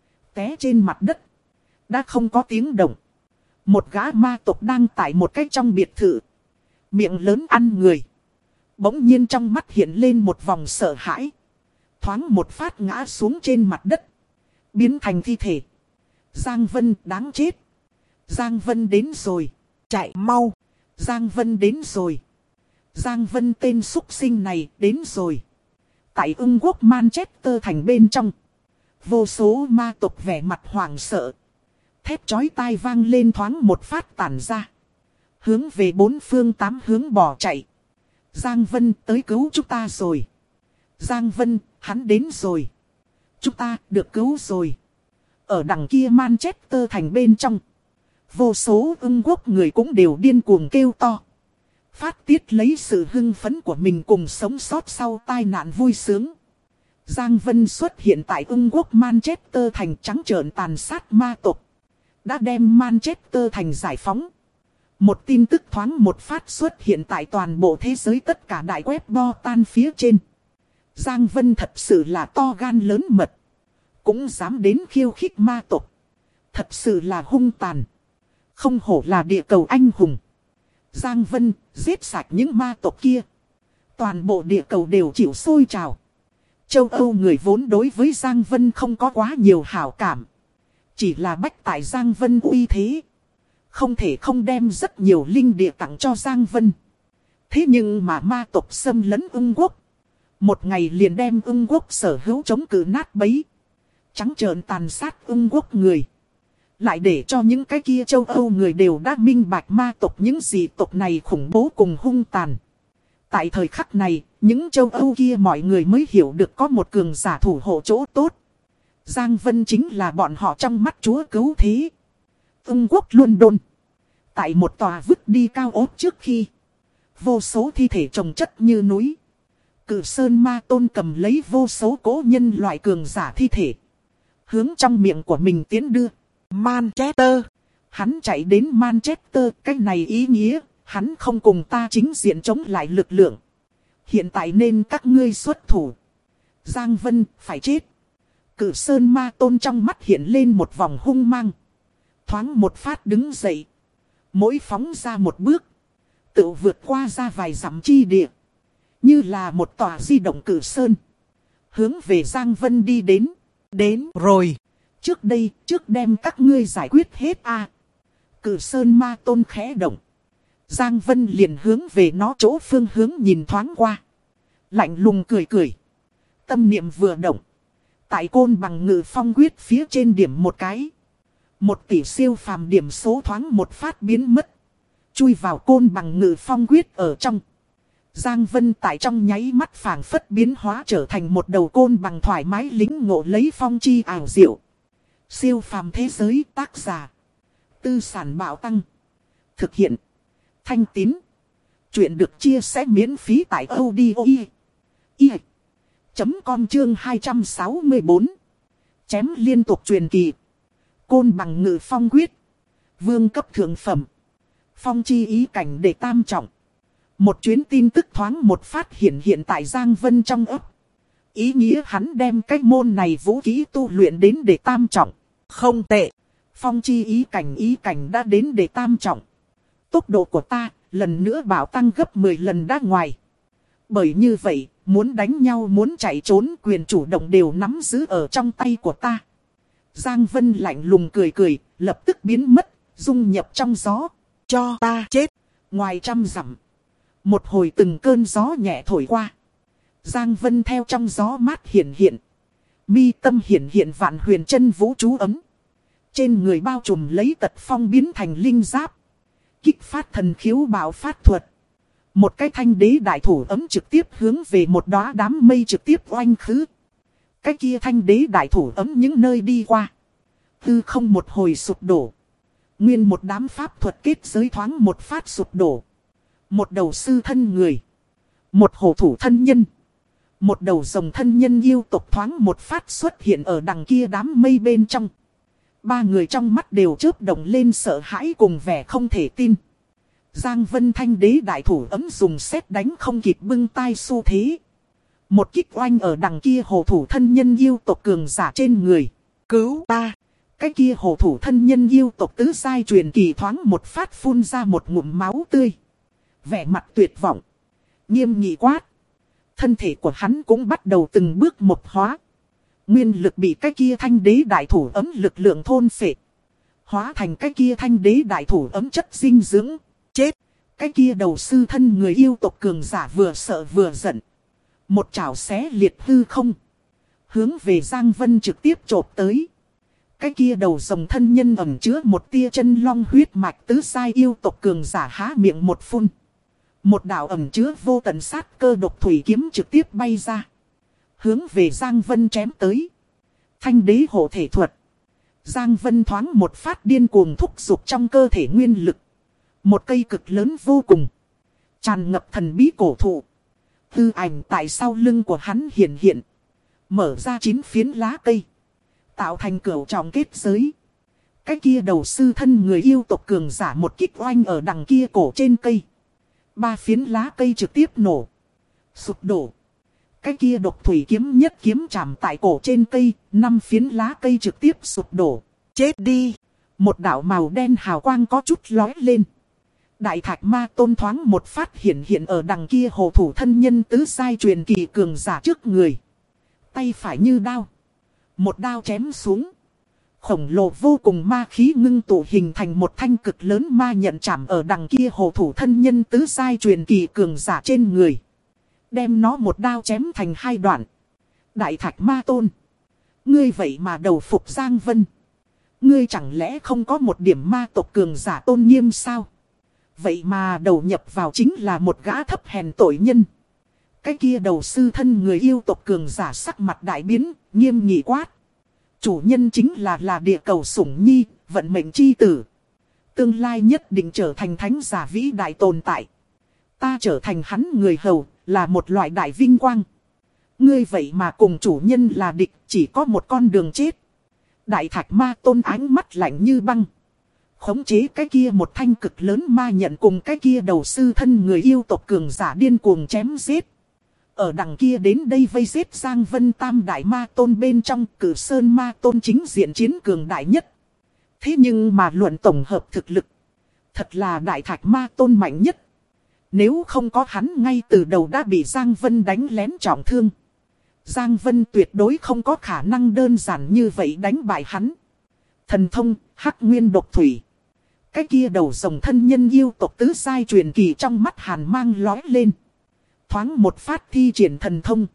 Té trên mặt đất. Đã không có tiếng động. Một gã ma tộc đang tại một cái trong biệt thự. Miệng lớn ăn người. Bỗng nhiên trong mắt hiện lên một vòng sợ hãi. thoáng một phát ngã xuống trên mặt đất, biến thành thi thể. Giang Vân đáng chết. Giang Vân đến rồi. Chạy mau. Giang Vân đến rồi. Giang Vân tên súc sinh này đến rồi. Tại Ưng quốc Manchester thành bên trong, vô số ma tộc vẻ mặt hoảng sợ. Thét chói tai vang lên thoáng một phát tản ra, hướng về bốn phương tám hướng bỏ chạy. Giang Vân tới cứu chúng ta rồi. Giang Vân, hắn đến rồi. Chúng ta được cứu rồi. Ở đằng kia Manchester thành bên trong, vô số Ưng quốc người cũng đều điên cuồng kêu to, phát tiết lấy sự hưng phấn của mình cùng sống sót sau tai nạn vui sướng. Giang Vân xuất hiện tại Ưng quốc Manchester thành trắng trợn tàn sát ma tộc, đã đem Manchester thành giải phóng. Một tin tức thoáng một phát xuất hiện tại toàn bộ thế giới tất cả đại web bo tan phía trên. Giang Vân thật sự là to gan lớn mật, cũng dám đến khiêu khích ma tộc. Thật sự là hung tàn, không hổ là địa cầu anh hùng. Giang Vân giết sạch những ma tộc kia, toàn bộ địa cầu đều chịu sôi trào. Châu Âu người vốn đối với Giang Vân không có quá nhiều hảo cảm, chỉ là bách tại Giang Vân uy thế, không thể không đem rất nhiều linh địa tặng cho Giang Vân. Thế nhưng mà ma tộc xâm lấn Ưng quốc, một ngày liền đem Ưng quốc sở hữu chống cự nát bấy, trắng trợn tàn sát Ưng quốc người. Lại để cho những cái kia châu Âu người đều đã minh bạch ma tộc những dị tộc này khủng bố cùng hung tàn. Tại thời khắc này, những châu Âu kia mọi người mới hiểu được có một cường giả thủ hộ chỗ tốt. Giang Vân chính là bọn họ trong mắt chúa cứu thế. Ưng quốc London, tại một tòa vứt đi cao ốt trước khi, vô số thi thể chồng chất như núi. Cự Sơn Ma Tôn cầm lấy vô số cố nhân loại cường giả thi thể, hướng trong miệng của mình tiến đưa. Manchester. Hắn chạy đến Manchester, cái này ý nghĩa, hắn không cùng ta chính diện chống lại lực lượng. Hiện tại nên các ngươi xuất thủ. Giang Vân phải chết. Cự Sơn Ma Tôn trong mắt hiện lên một vòng hung mang, thoáng một phát đứng dậy, mỗi phóng ra một bước, tự vượt qua ra vài dặm chi địa, như là một tòa di động cự sơn, hướng về Giang Vân đi đến. Đến rồi. Trước đây, trước đem các ngươi giải quyết hết a. Cự Sơn Ma Tôn khẽ động, Giang Vân liền hướng về nó chỗ phương hướng nhìn thoáng qua, lạnh lùng cười cười. Tâm niệm vừa động, tại Côn Bằng Ngự Phong quyết phía trên điểm một cái, 1 tỷ siêu phàm điểm số thoáng một phát biến mất, chui vào Côn Bằng Ngự Phong quyết ở trong. Giang Vân tại trong nháy mắt phảng phất biến hóa trở thành một đầu côn bằng thoải mái lĩnh ngộ lấy phong chi ảo diệu. Siêu phàm thế giới, tác giả Tư Sản Bảo Tăng, thực hiện Thanh Tín. Chuyện được chia sẻ miễn phí tại audio.com chương 264. Chém liên tục truyền kỳ. Côn Bằng Ngự Phong quyết, vương cấp thượng phẩm, phong chi ý cảnh đệ tam trọng. Một chuyến tin tức thoáng một phát hiện tại Giang Vân trong ấp. Ý nghĩa hắn đem cái môn này vũ khí tu luyện đến đệ tam trọng. Không tệ. Phong chi ý cảnh đã đến đệ tam trọng. Tốc độ của ta lần nữa bảo tăng gấp 10 lần đã ngoài. Bởi như vậy, muốn đánh nhau muốn chạy trốn quyền chủ động đều nắm giữ ở trong tay của ta. Giang Vân lạnh lùng cười cười, lập tức biến mất, dung nhập trong gió. Cho ta chết. Ngoài trăm dặm, một hồi từng cơn gió nhẹ thổi qua. Giang Vân theo trong gió mát hiện. Mi tâm hiện vạn huyền chân vũ chú ấm. Trên người bao trùm lấy tật phong biến thành linh giáp. Kích phát thần khiếu bạo phát thuật. Một cái thanh đế đại thủ ấm trực tiếp hướng về một đóa đám mây trực tiếp oanh khứ. Cái kia thanh đế đại thủ ấm những nơi đi qua, tư không một hồi sụp đổ. Nguyên một đám pháp thuật kết giới thoáng một phát sụp đổ. Một đầu sư thân người, một hổ thủ thân nhân, một đầu rồng thân nhân yêu tộc thoáng một phát xuất hiện ở đằng kia đám mây bên trong. Ba người trong mắt đều chớp động lên sợ hãi cùng vẻ không thể tin. Giang Vân thanh đế đại thủ ấm dùng sét đánh không kịp bưng tay xu thế. Một kích oanh ở đằng kia hổ thủ thân nhân yêu tộc cường giả trên người. Cứu ta! Cái kia hổ thủ thân nhân yêu tộc tứ giai truyền kỳ thoáng một phát phun ra một ngụm máu tươi. Vẻ mặt tuyệt vọng, nghiêm nghị quát. Thân thể của hắn cũng bắt đầu từng bước một hóa. Nguyên lực bị cái kia thanh đế đại thủ ấm lực lượng thôn phệ. Hóa thành cái kia thanh đế đại thủ ấm chất dinh dưỡng. Chết! Cái kia đầu sư thân người yêu tộc cường giả vừa sợ vừa giận. Một chảo xé liệt hư không. Hướng về Giang Vân trực tiếp chộp tới. Cái kia đầu rồng thân nhân ẩn chứa một tia chân long huyết mạch tứ sai yêu tộc cường giả há miệng một phun. Một đạo ẩn chứa vô tận sát cơ độc thủy kiếm trực tiếp bay ra. Hướng về Giang Vân chém tới. Thanh đế hộ thể thuật. Giang Vân thoáng một phát điên cuồng thúc giục trong cơ thể nguyên lực. Một cây cực lớn vô cùng. Tràn ngập thần bí cổ thụ. Tư ảnh tại sau lưng của hắn hiện hiện. Mở ra 9 phiến lá cây. Tạo thành cửu trọng kết giới. Cái kia đầu sư thân người yêu tộc cường giả một kích oanh ở đằng kia cổ trên cây. 3 phiến lá cây trực tiếp nổ. Sụp đổ. Cái kia độc thủy kiếm nhất kiếm chạm tại cổ trên cây. 5 phiến lá cây trực tiếp sụp đổ. Chết đi. Một đạo màu đen hào quang có chút lói lên. Đại thạch ma tôn thoáng một phát hiện ở đằng kia hộ thủ thân nhân tứ sai truyền kỳ cường giả trước người. Tay phải như đao. Một đao chém xuống. Khổng lồ vô cùng ma khí ngưng tụ hình thành một thanh cực lớn ma nhận chạm ở đằng kia hộ thủ thân nhân tứ sai truyền kỳ cường giả trên người. Đem nó một đao chém thành 2 đoạn. Đại thạch ma tôn. Ngươi vậy mà đầu phục Giang Vân. Ngươi chẳng lẽ không có một điểm ma tộc cường giả tôn nghiêm sao? Vậy mà đầu nhập vào chính là một gã thấp hèn tội nhân. Cái kia đầu sư thân người yêu tộc cường giả sắc mặt đại biến, nghiêm nghị quát. Chủ nhân chính là địa cầu sủng nhi, vận mệnh chi tử. Tương lai nhất định trở thành thánh giả vĩ đại tồn tại. Ta trở thành hắn người hầu, là một loại đại vinh quang. Ngươi vậy mà cùng chủ nhân là địch, chỉ có một con đường chết. Đại thạch ma tôn ánh mắt lạnh như băng. Khống chế cái kia một thanh cực lớn ma nhận cùng cái kia đầu sư thân người yêu tộc cường giả điên cuồng chém giết. Ở đằng kia đến đây vây giết Giang Vân tam đại ma tôn bên trong Cử Sơn ma tôn chính diện chiến cường đại nhất. Thế nhưng mà luận tổng hợp thực lực. Thật là đại thạch ma tôn mạnh nhất. Nếu không có hắn ngay từ đầu đã bị Giang Vân đánh lén trọng thương. Giang Vân tuyệt đối không có khả năng đơn giản như vậy đánh bại hắn. Thần thông, hắc nguyên độc thủy. Cái kia đầu rồng thân nhân yêu tộc tứ sai truyền kỳ trong mắt hàn mang lói lên. Thoáng một phát thi triển thần thông.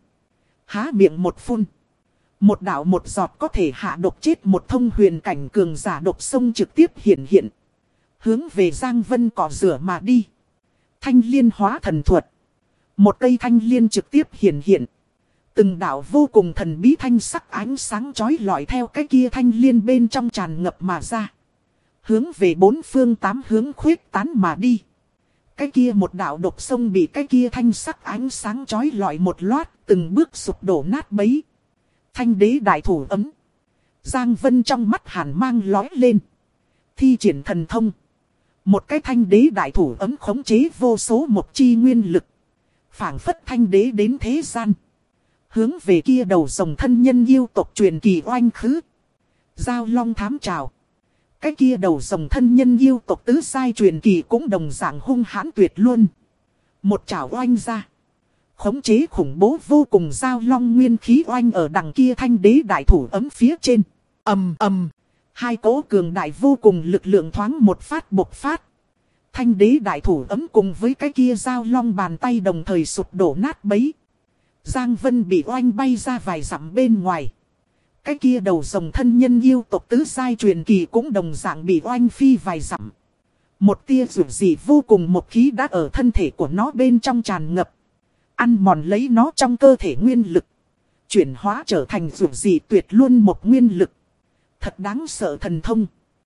Há miệng một phun. Một đạo một giọt có thể hạ độc chết một thông huyền cảnh cường giả độc sông trực tiếp hiện. Hướng về Giang Vân cỏ rửa mà đi. Thanh liên hóa thần thuật. Một cây thanh liên trực tiếp hiện. Từng đạo vô cùng thần bí thanh sắc ánh sáng chói lọi theo cái kia thanh liên bên trong tràn ngập mà ra. Hướng về 4 phương 8 hướng khuyết tán mà đi. Cái kia một đạo độc sông bị cái kia thanh sắc ánh sáng chói lọi một loát, từng bước sụp đổ nát bấy. Thanh đế đại thủ ấm. Giang Vân trong mắt hàn mang lói lên. Thi triển thần thông. Một cái thanh đế đại thủ ấm khống chế vô số một chi nguyên lực. Phảng phất thanh đế đến thế gian. Hướng về kia đầu rồng thân nhân yêu tộc truyền kỳ oanh khứ. Giao long thám trào. Cái kia đầu rồng thân nhân yêu tộc tứ sai truyền kỳ cũng đồng dạng hung hãn tuyệt luôn. Một chảo oanh ra. Khống chế khủng bố vô cùng giao long nguyên khí oanh ở đằng kia thanh đế đại thủ ấm phía trên. Ầm ầm. Hai cỗ cường đại vô cùng lực lượng thoáng một phát bộc phát. Thanh đế đại thủ ấm cùng với cái kia giao long bàn tay đồng thời sụp đổ nát bấy. Giang Vân bị oanh bay ra vài dặm bên ngoài. Cái kia đầu rồng thân nhân yêu tộc tứ sai truyền kỳ cũng đồng dạng bị oanh phi vài dặm. Một tia rủi dị vô cùng một khí đã ở thân thể của nó bên trong tràn ngập. Ăn mòn lấy nó trong cơ thể nguyên lực. Chuyển hóa trở thành rủi dị tuyệt luôn một nguyên lực. Thật đáng sợ thần thông.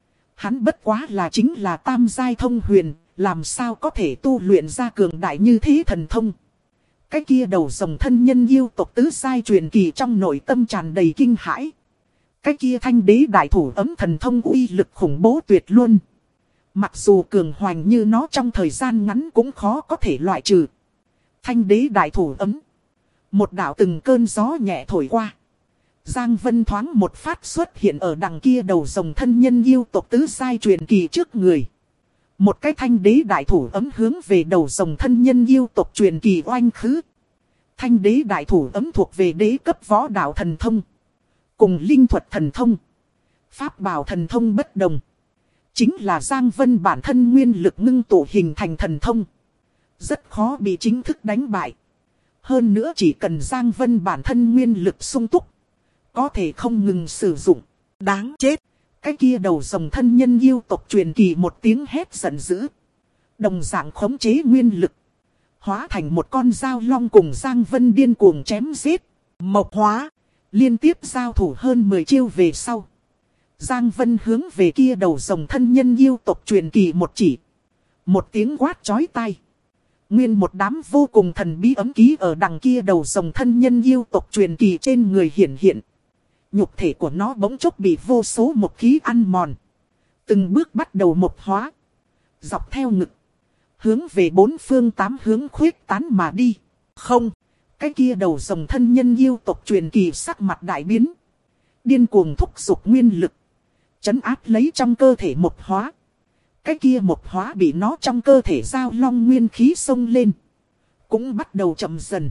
Hắn bất quá là chính là tam giai thông huyền. Làm sao có thể tu luyện ra cường đại như thế thần thông. Cái kia đầu rồng thân nhân yêu tộc tứ sai truyền kỳ trong nội tâm tràn đầy kinh hãi. Cái kia thanh đế đại thủ ấm thần thông uy lực khủng bố tuyệt luôn. Mặc dù cường hoành như nó trong thời gian ngắn cũng khó có thể loại trừ. Thanh đế đại thủ ấm. Một đạo từng cơn gió nhẹ thổi qua. Giang Vân thoáng một phát xuất hiện ở đằng kia đầu rồng thân nhân yêu tộc tứ sai truyền kỳ trước người. Một cái thanh đế đại thủ ấm hướng về đầu rồng thân nhân yêu tộc truyền kỳ oanh khứ. thanh đế đại thủ ấm thuộc về đế cấp võ đạo thần thông. Cùng linh thuật thần thông, pháp bảo thần thông bất đồng. Chính là Giang Vân bản thân nguyên lực ngưng tụ hình thành thần thông. Rất khó bị chính thức đánh bại. Hơn nữa chỉ cần Giang Vân bản thân nguyên lực sung túc, có thể không ngừng sử dụng. Đáng chết. Cái kia đầu rồng thân nhân yêu tộc truyền kỳ một tiếng hét giận dữ. Đồng dạng khống chế nguyên lực, hóa thành một con dao long cùng Giang Vân điên cuồng chém giết. Mộc hóa. Liên tiếp giao thủ hơn 10 chiêu về sau, Giang Vân hướng về kia đầu rồng thân nhân yêu tộc truyền kỳ một chỉ. Một tiếng quát chói tai. Nguyên một đám vô cùng thần bí ấm ký ở đằng kia đầu rồng thân nhân yêu tộc truyền kỳ trên người hiển hiện. Nhục thể của nó bỗng chốc bị vô số một khí ăn mòn. Từng bước bắt đầu một hóa. Dọc theo ngực, hướng về bốn phương tám hướng khuyết tán mà đi. Không. Cái kia đầu rồng thân nhân yêu tộc truyền kỳ sắc mặt đại biến. Điên cuồng thúc giục nguyên lực, trấn áp lấy trong cơ thể một hóa. Cái kia một hóa bị nó trong cơ thể giao long nguyên khí xông lên, cũng bắt đầu chậm dần.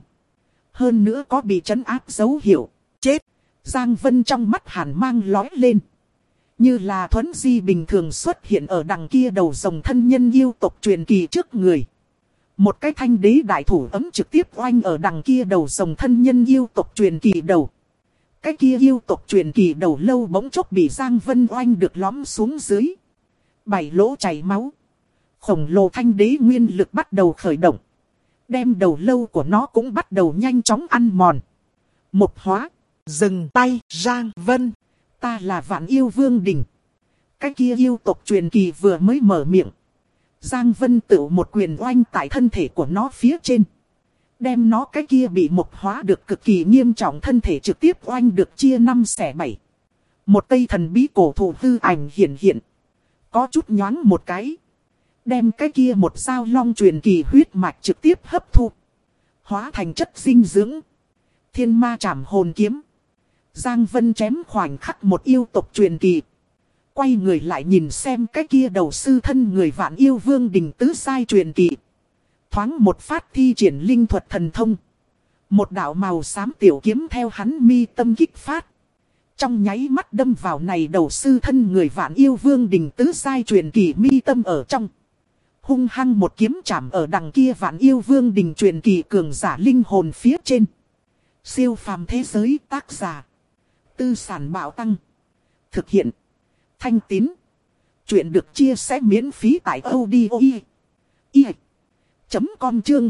Hơn nữa có bị trấn áp dấu hiệu. Chết. Giang Vân trong mắt hàn mang lói lên. Như là thuấn di bình thường xuất hiện ở đằng kia đầu rồng thân nhân yêu tộc truyền kỳ trước người. Một cái thanh đế đại thủ ấm trực tiếp oanh ở đằng kia đầu rồng thân nhân yêu tộc truyền kỳ đầu. Cái kia yêu tộc truyền kỳ đầu lâu bỗng chốc bị Giang Vân oanh được lõm xuống dưới. 7 lỗ chảy máu. Khổng lồ thanh đế nguyên lực bắt đầu khởi động. Đem đầu lâu của nó cũng bắt đầu nhanh chóng ăn mòn. Một hóa. Dừng tay, Giang Vân. Ta là Vạn Yêu Vương Đình. Cái kia yêu tộc truyền kỳ vừa mới mở miệng, Giang Vân tự một quyền oanh tại thân thể của nó phía trên. Đem nó cái kia bị mộc hóa được cực kỳ nghiêm trọng thân thể trực tiếp oanh được chia 5 xẻ 7. Một cây thần bí cổ thụ hư ảnh hiện hiện. Có chút nhoáng một cái. Đem cái kia một dao long truyền kỳ huyết mạch trực tiếp hấp thu. Hóa thành chất dinh dưỡng. Thiên ma trảm hồn kiếm. Giang Vân chém khoảnh khắc một yêu tộc truyền kỳ. Quay người lại nhìn xem cái kia đầu sư thân người Vạn Yêu Vương Đình tứ sai truyền kỳ. Thoáng một phát thi triển linh thuật thần thông. Một đạo màu xám tiểu kiếm theo hắn mi tâm kích phát. Trong nháy mắt đâm vào này đầu sư thân người Vạn Yêu Vương Đình tứ sai truyền kỳ mi tâm ở trong. Hung hăng một kiếm chạm ở đằng kia Vạn Yêu Vương Đình truyền kỳ cường giả linh hồn phía trên. Siêu phàm thế giới tác giả. Tư sản bạo tăng. Thực hiện. Thanh Tín. Chuyện được chia sẻ miễn phí tại audio.com chương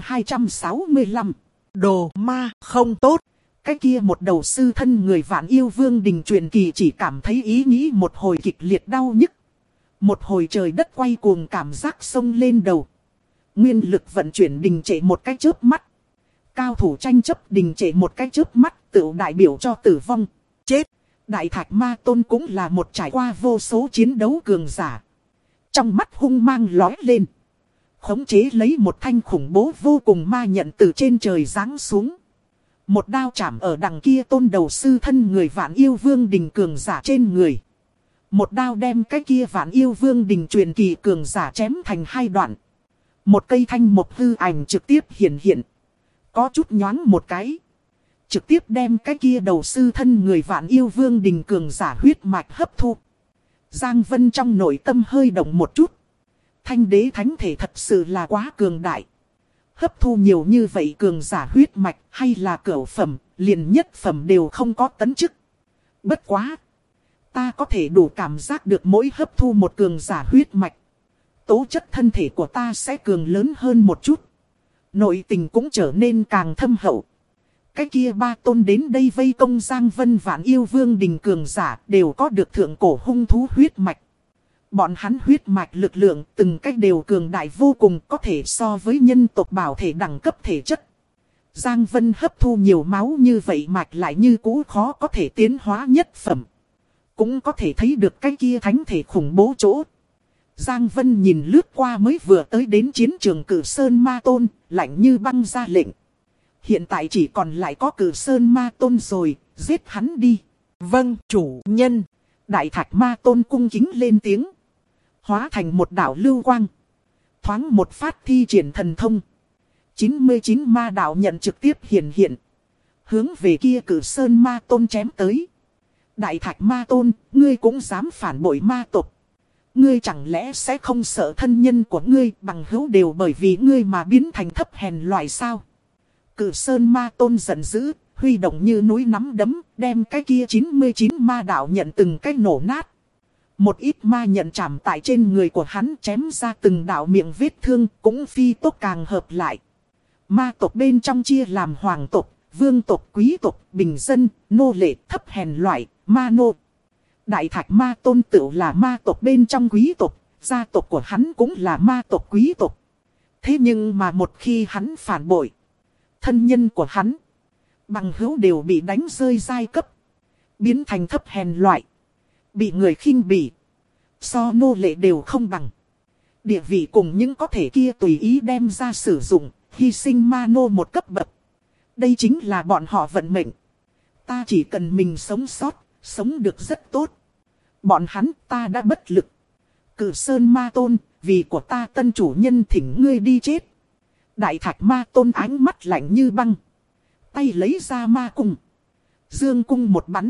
265. Đồ ma không tốt. Cái kia một đầu sư thân người Vạn Yêu Vương Đình truyền kỳ chỉ cảm thấy ý nghĩ một hồi kịch liệt đau nhức. Một hồi trời đất quay cuồng cảm giác sông lên đầu. Nguyên lực vận chuyển đình trệ một cái chớp mắt. Cao thủ tranh chấp đình trệ một cái chớp mắt tự đại biểu cho tử vong. Chết. Đại Thạch Ma Tôn cũng là một trải qua vô số chiến đấu cường giả. Trong mắt hung mang lói lên. Khống chế lấy một thanh khủng bố vô cùng ma nhận từ trên trời giáng xuống. Một đao chạm ở đằng kia tôn đầu sư thân người Vạn Yêu Vương Đình cường giả trên người. Một đao đem cái kia Vạn Yêu Vương Đình truyền kỳ cường giả chém thành hai đoạn. Một cây thanh mộc hư ảnh trực tiếp hiện hiện. Có chút nhoáng một cái. Trực tiếp đem cái kia đầu sư thân người Vạn Yêu Vương Đình cường giả huyết mạch hấp thu. Giang Vân trong nội tâm hơi động một chút. Thanh đế thánh thể thật sự là quá cường đại. Hấp thu nhiều như vậy cường giả huyết mạch hay là cửu phẩm, liền nhất phẩm đều không có tấn chức. Bất quá. Ta có thể đủ cảm giác được mỗi hấp thu một cường giả huyết mạch. Tố chất thân thể của ta sẽ cường lớn hơn một chút. Nội tình cũng trở nên càng thâm hậu. Cái kia ba tôn đến đây vây công Giang Vân Vạn Yêu Vương Đình cường giả đều có được thượng cổ hung thú huyết mạch. Bọn hắn huyết mạch lực lượng từng cách đều cường đại vô cùng có thể so với nhân tộc bảo thể đẳng cấp thể chất. Giang Vân hấp thu nhiều máu như vậy mạch lại như cũ khó có thể tiến hóa nhất phẩm. Cũng có thể thấy được cái kia thánh thể khủng bố chỗ. Giang Vân nhìn lướt qua mới vừa tới đến chiến trường Cử Sơn Ma Tôn, lạnh như băng ra lệnh. Hiện tại chỉ còn lại có Cử Sơn Ma Tôn rồi, giết hắn đi. Vâng, chủ nhân. Đại Thạch Ma Tôn cung kính lên tiếng. Hóa thành một đạo lưu quang. Thoáng một phát thi triển thần thông. 99 ma đạo nhận trực tiếp hiện hiện. Hướng về kia Cử Sơn ma tôn chém tới. Đại Thạch ma tôn, ngươi cũng dám phản bội ma tộc. Ngươi chẳng lẽ sẽ không sợ thân nhân của ngươi bằng hữu đều bởi vì ngươi mà biến thành thấp hèn loại sao? Cử Sơn ma tôn giận dữ, huy động như núi nắm đấm, đem cái kia 99 ma đạo nhận từng cái nổ nát. Một ít ma nhận chạm tại trên người của hắn chém ra từng đạo miệng vết thương, cũng phi tốc càng hợp lại. Ma tộc bên trong chia làm hoàng tộc, vương tộc, quý tộc, bình dân, nô lệ, thấp hèn loại, ma nô. Đại Thạch ma tôn tựu là ma tộc bên trong quý tộc, gia tộc của hắn cũng là ma tộc quý tộc. Thế nhưng mà một khi hắn phản bội, thân nhân của hắn, bằng hữu đều bị đánh rơi giai cấp, biến thành thấp hèn loại, bị người khinh bỉ, so nô lệ đều không bằng. Địa vị cùng những có thể kia tùy ý đem ra sử dụng, hy sinh ma nô một cấp bậc. Đây chính là bọn họ vận mệnh. Ta chỉ cần mình sống sót, sống được rất tốt. Bọn hắn ta đã bất lực. Cử Sơn ma tôn, vì của ta tân chủ nhân thỉnh ngươi đi chết. Đại Thạch ma tôn ánh mắt lạnh như băng. Tay lấy ra ma cung. Dương cung một bắn.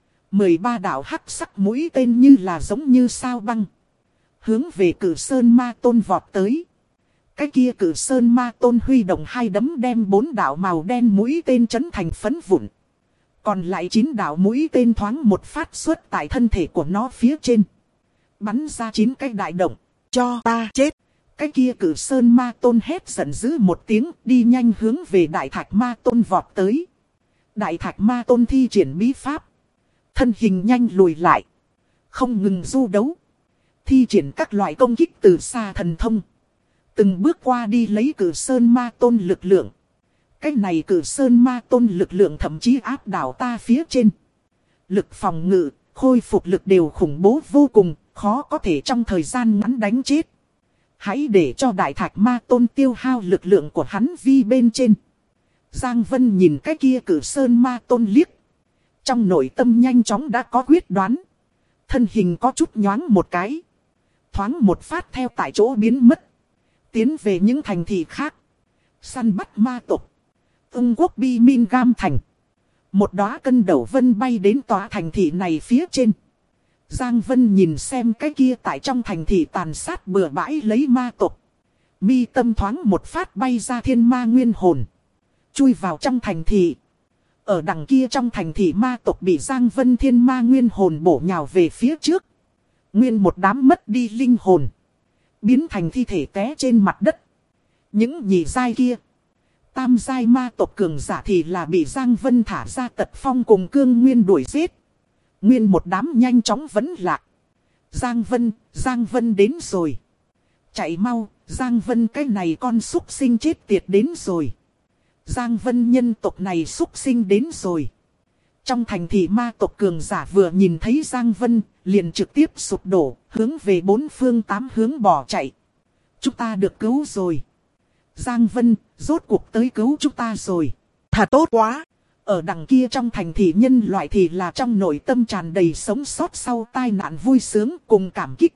13 đạo hắc sắc mũi tên như là giống như sao băng. Hướng về Cử Sơn ma tôn vọt tới. Cái kia Cử Sơn ma tôn huy động hai đấm đem 4 đạo màu đen mũi tên chấn thành phấn vụn. Còn lại 9 đạo mũi tên thoáng một phát xuất tại thân thể của nó phía trên. Bắn ra 9 cái đại động. Cho ta chết. Cái kia Cử Sơn ma tôn hét giận dữ một tiếng, đi nhanh hướng về Đại Thạch ma tôn vọt tới. Đại Thạch ma tôn thi triển bí pháp. Thân hình nhanh lùi lại. Không ngừng du đấu. Thi triển các loại công kích từ xa thần thông. Từng bước qua đi lấy Cử Sơn ma tôn lực lượng. Cái này Cử Sơn ma tôn lực lượng thậm chí áp đảo ta phía trên. Lực phòng ngự, khôi phục lực đều khủng bố vô cùng, khó có thể trong thời gian ngắn đánh chết. Hãy để cho Đại Thạch ma tôn tiêu hao lực lượng của hắn vi bên trên. Giang Vân nhìn cái kia Cử Sơn ma tôn liếc. Trong nội tâm nhanh chóng đã có quyết đoán. Thân hình có chút nhoáng một cái. Thoáng một phát theo tại chỗ biến mất. Tiến về những thành thị khác. Săn bắt ma tộc. Ưng quốc Birmingham thành. Một đóa cân đầu vân bay đến tòa thành thị này phía trên. Giang Vân nhìn xem cái kia tại trong thành thị tàn sát bừa bãi lấy ma tộc. Mi tâm thoáng một phát bay ra thiên ma nguyên hồn. Chui vào trong thành thị. Ở đằng kia trong thành thị ma tộc bị Giang Vân thiên ma nguyên hồn bổ nhào về phía trước. Nguyên một đám mất đi linh hồn. Biến thành thi thể té trên mặt đất. Những nhị giai kia. Tam giai ma tộc cường giả thì là bị Giang Vân thả ra tật phong cùng cương nguyên đuổi giết. Nguyên một đám nhanh chóng vẫn lạc. Giang Vân đến rồi. Chạy mau, Giang Vân cái này con súc sinh chết tiệt đến rồi. Giang Vân nhân tộc này súc sinh đến rồi. Trong thành thị ma tộc cường giả vừa nhìn thấy Giang Vân, liền trực tiếp sụp đổ, hướng về 4 phương 8 hướng bỏ chạy. Chúng ta được cứu rồi. Giang Vân, rốt cuộc tới cứu chúng ta rồi. Thật tốt quá. Ở đằng kia trong thành thị nhân loại thì là trong nội tâm tràn đầy sống sót sau tai nạn vui sướng cùng cảm kích.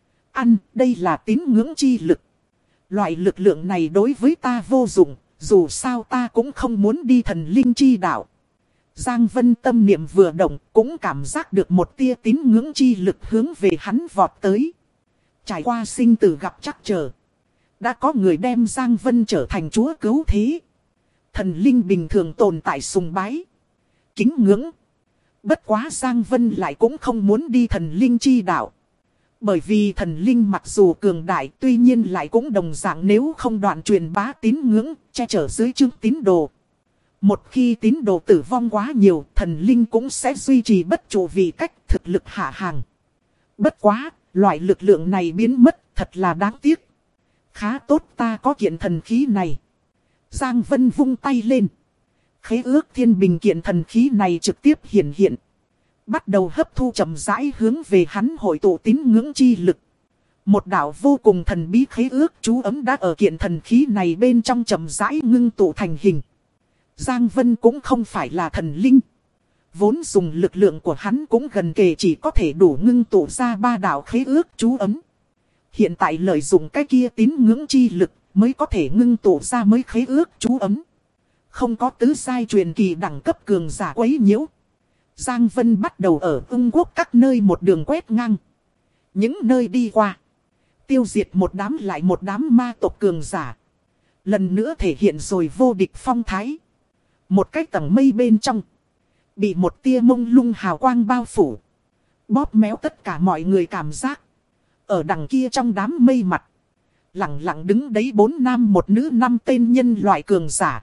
Đây là tín ngưỡng chi lực. Loại lực lượng này đối với ta vô dụng, dù sao ta cũng không muốn đi thần linh chi đạo. Giang Vân tâm niệm vừa động, cũng cảm giác được một tia tín ngưỡng chi lực hướng về hắn vọt tới. Trải qua sinh tử gặp trắc trở. Đã có người đem Giang Vân trở thành chúa cứu thế. Thần linh bình thường tồn tại sùng bái, kính ngưỡng. Bất quá Giang Vân lại cũng không muốn đi thần linh chi đạo. Bởi vì thần linh mặc dù cường đại, tuy nhiên lại cũng đồng dạng nếu không đoạn truyền bá tín ngưỡng, che chở dưới chương tín đồ. Một khi tín đồ tử vong quá nhiều, thần linh cũng sẽ duy trì bất trụ vì cách thực lực hạ hàng. Bất quá, loại lực lượng này biến mất, thật là đáng tiếc. Khá tốt ta có kiện thần khí này. Giang Vân vung tay lên. Khế ước thiên bình kiện thần khí này trực tiếp hiện hiện. Bắt đầu hấp thu chậm rãi hướng về hắn hội tụ tín ngưỡng chi lực. Một đạo vô cùng thần bí khế ước chú ấm đã ở kiện thần khí này bên trong chậm rãi ngưng tụ thành hình. Giang Vân cũng không phải là thần linh. Vốn dùng lực lượng của hắn cũng gần kề chỉ có thể đủ ngưng tụ ra 3 đạo khế ước chú ấm. Hiện tại lợi dụng cái kia tín ngưỡng chi lực, mới có thể ngưng tụ ra mới khế ước chú ấm. Không có tứ giai truyền kỳ đẳng cấp cường giả quấy nhiễu. Giang Vân bắt đầu ở Ung Quốc các nơi một đường quét ngang. Những nơi đi qua, tiêu diệt một đám lại một đám ma tộc cường giả. Lần nữa thể hiện rồi vô địch phong thái. Một cái tầng mây bên trong, bị một tia mông lung hào quang bao phủ. Bóp méo tất cả mọi người cảm giác. Ở đằng kia trong đám mây mặt, lặng lặng đứng đấy 4 nam một nữ 5 tên nhân loại cường giả.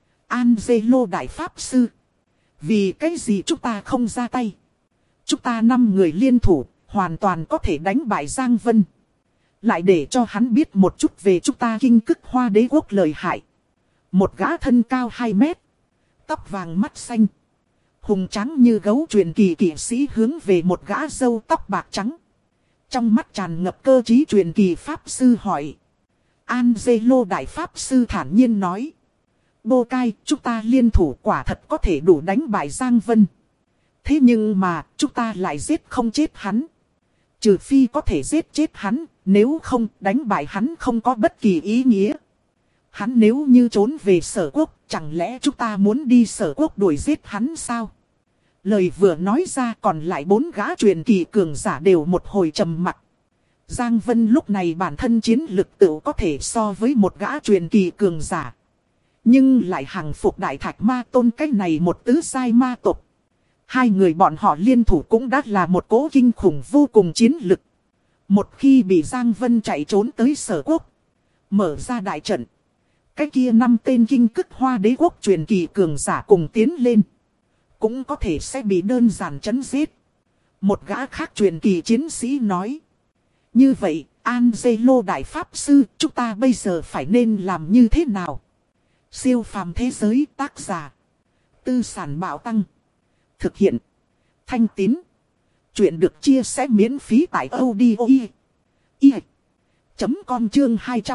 Angelo Đại Pháp Sư. Vì cái gì chúng ta không ra tay? Chúng ta 5 người liên thủ, hoàn toàn có thể đánh bại Giang Vân. Lại để cho hắn biết một chút về chúng ta Kinh Cức Hoa Đế Quốc lợi hại. Một gã thân cao 2 mét, tóc vàng mắt xanh, hùng trắng như gấu truyền kỳ kỵ sĩ hướng về một gã râu tóc bạc trắng. Trong mắt tràn ngập cơ trí truyền kỳ Pháp Sư hỏi. Angelo Đại Pháp Sư thản nhiên nói. Bô Cai, chúng ta liên thủ quả thật có thể đủ đánh bại Giang Vân. Thế nhưng mà, chúng ta lại giết không chết hắn. Trừ phi có thể giết chết hắn, nếu không đánh bại hắn không có bất kỳ ý nghĩa. Hắn nếu như trốn về Sở Quốc, chẳng lẽ chúng ta muốn đi Sở Quốc đuổi giết hắn sao? Lời vừa nói ra còn lại 4 gã truyền kỳ cường giả đều một hồi trầm mặc. Giang Vân lúc này bản thân chiến lực tự có thể so với một gã truyền kỳ cường giả. Nhưng lại hàng phục Đại Thạch Ma Tôn cái này một tứ giai ma tộc. Hai người bọn họ liên thủ cũng đã là một cỗ kinh khủng vô cùng chiến lực. Một khi bị Giang Vân chạy trốn tới Sở Quốc, mở ra đại trận, cái kia 5 tên Kinh Cức Hoa Đế Quốc truyền kỳ cường giả cùng tiến lên, cũng có thể sẽ bị đơn giản chấn giết. Một gã khác truyền kỳ chiến sĩ nói. Như vậy, Angelo Đại Pháp Sư, chúng ta bây giờ phải nên làm như thế nào? Siêu phàm thế giới tác giả. Tư sản bạo tăng. Thực hiện. Thanh Tín. Chuyện được chia sẻ miễn phí tại audio.com chương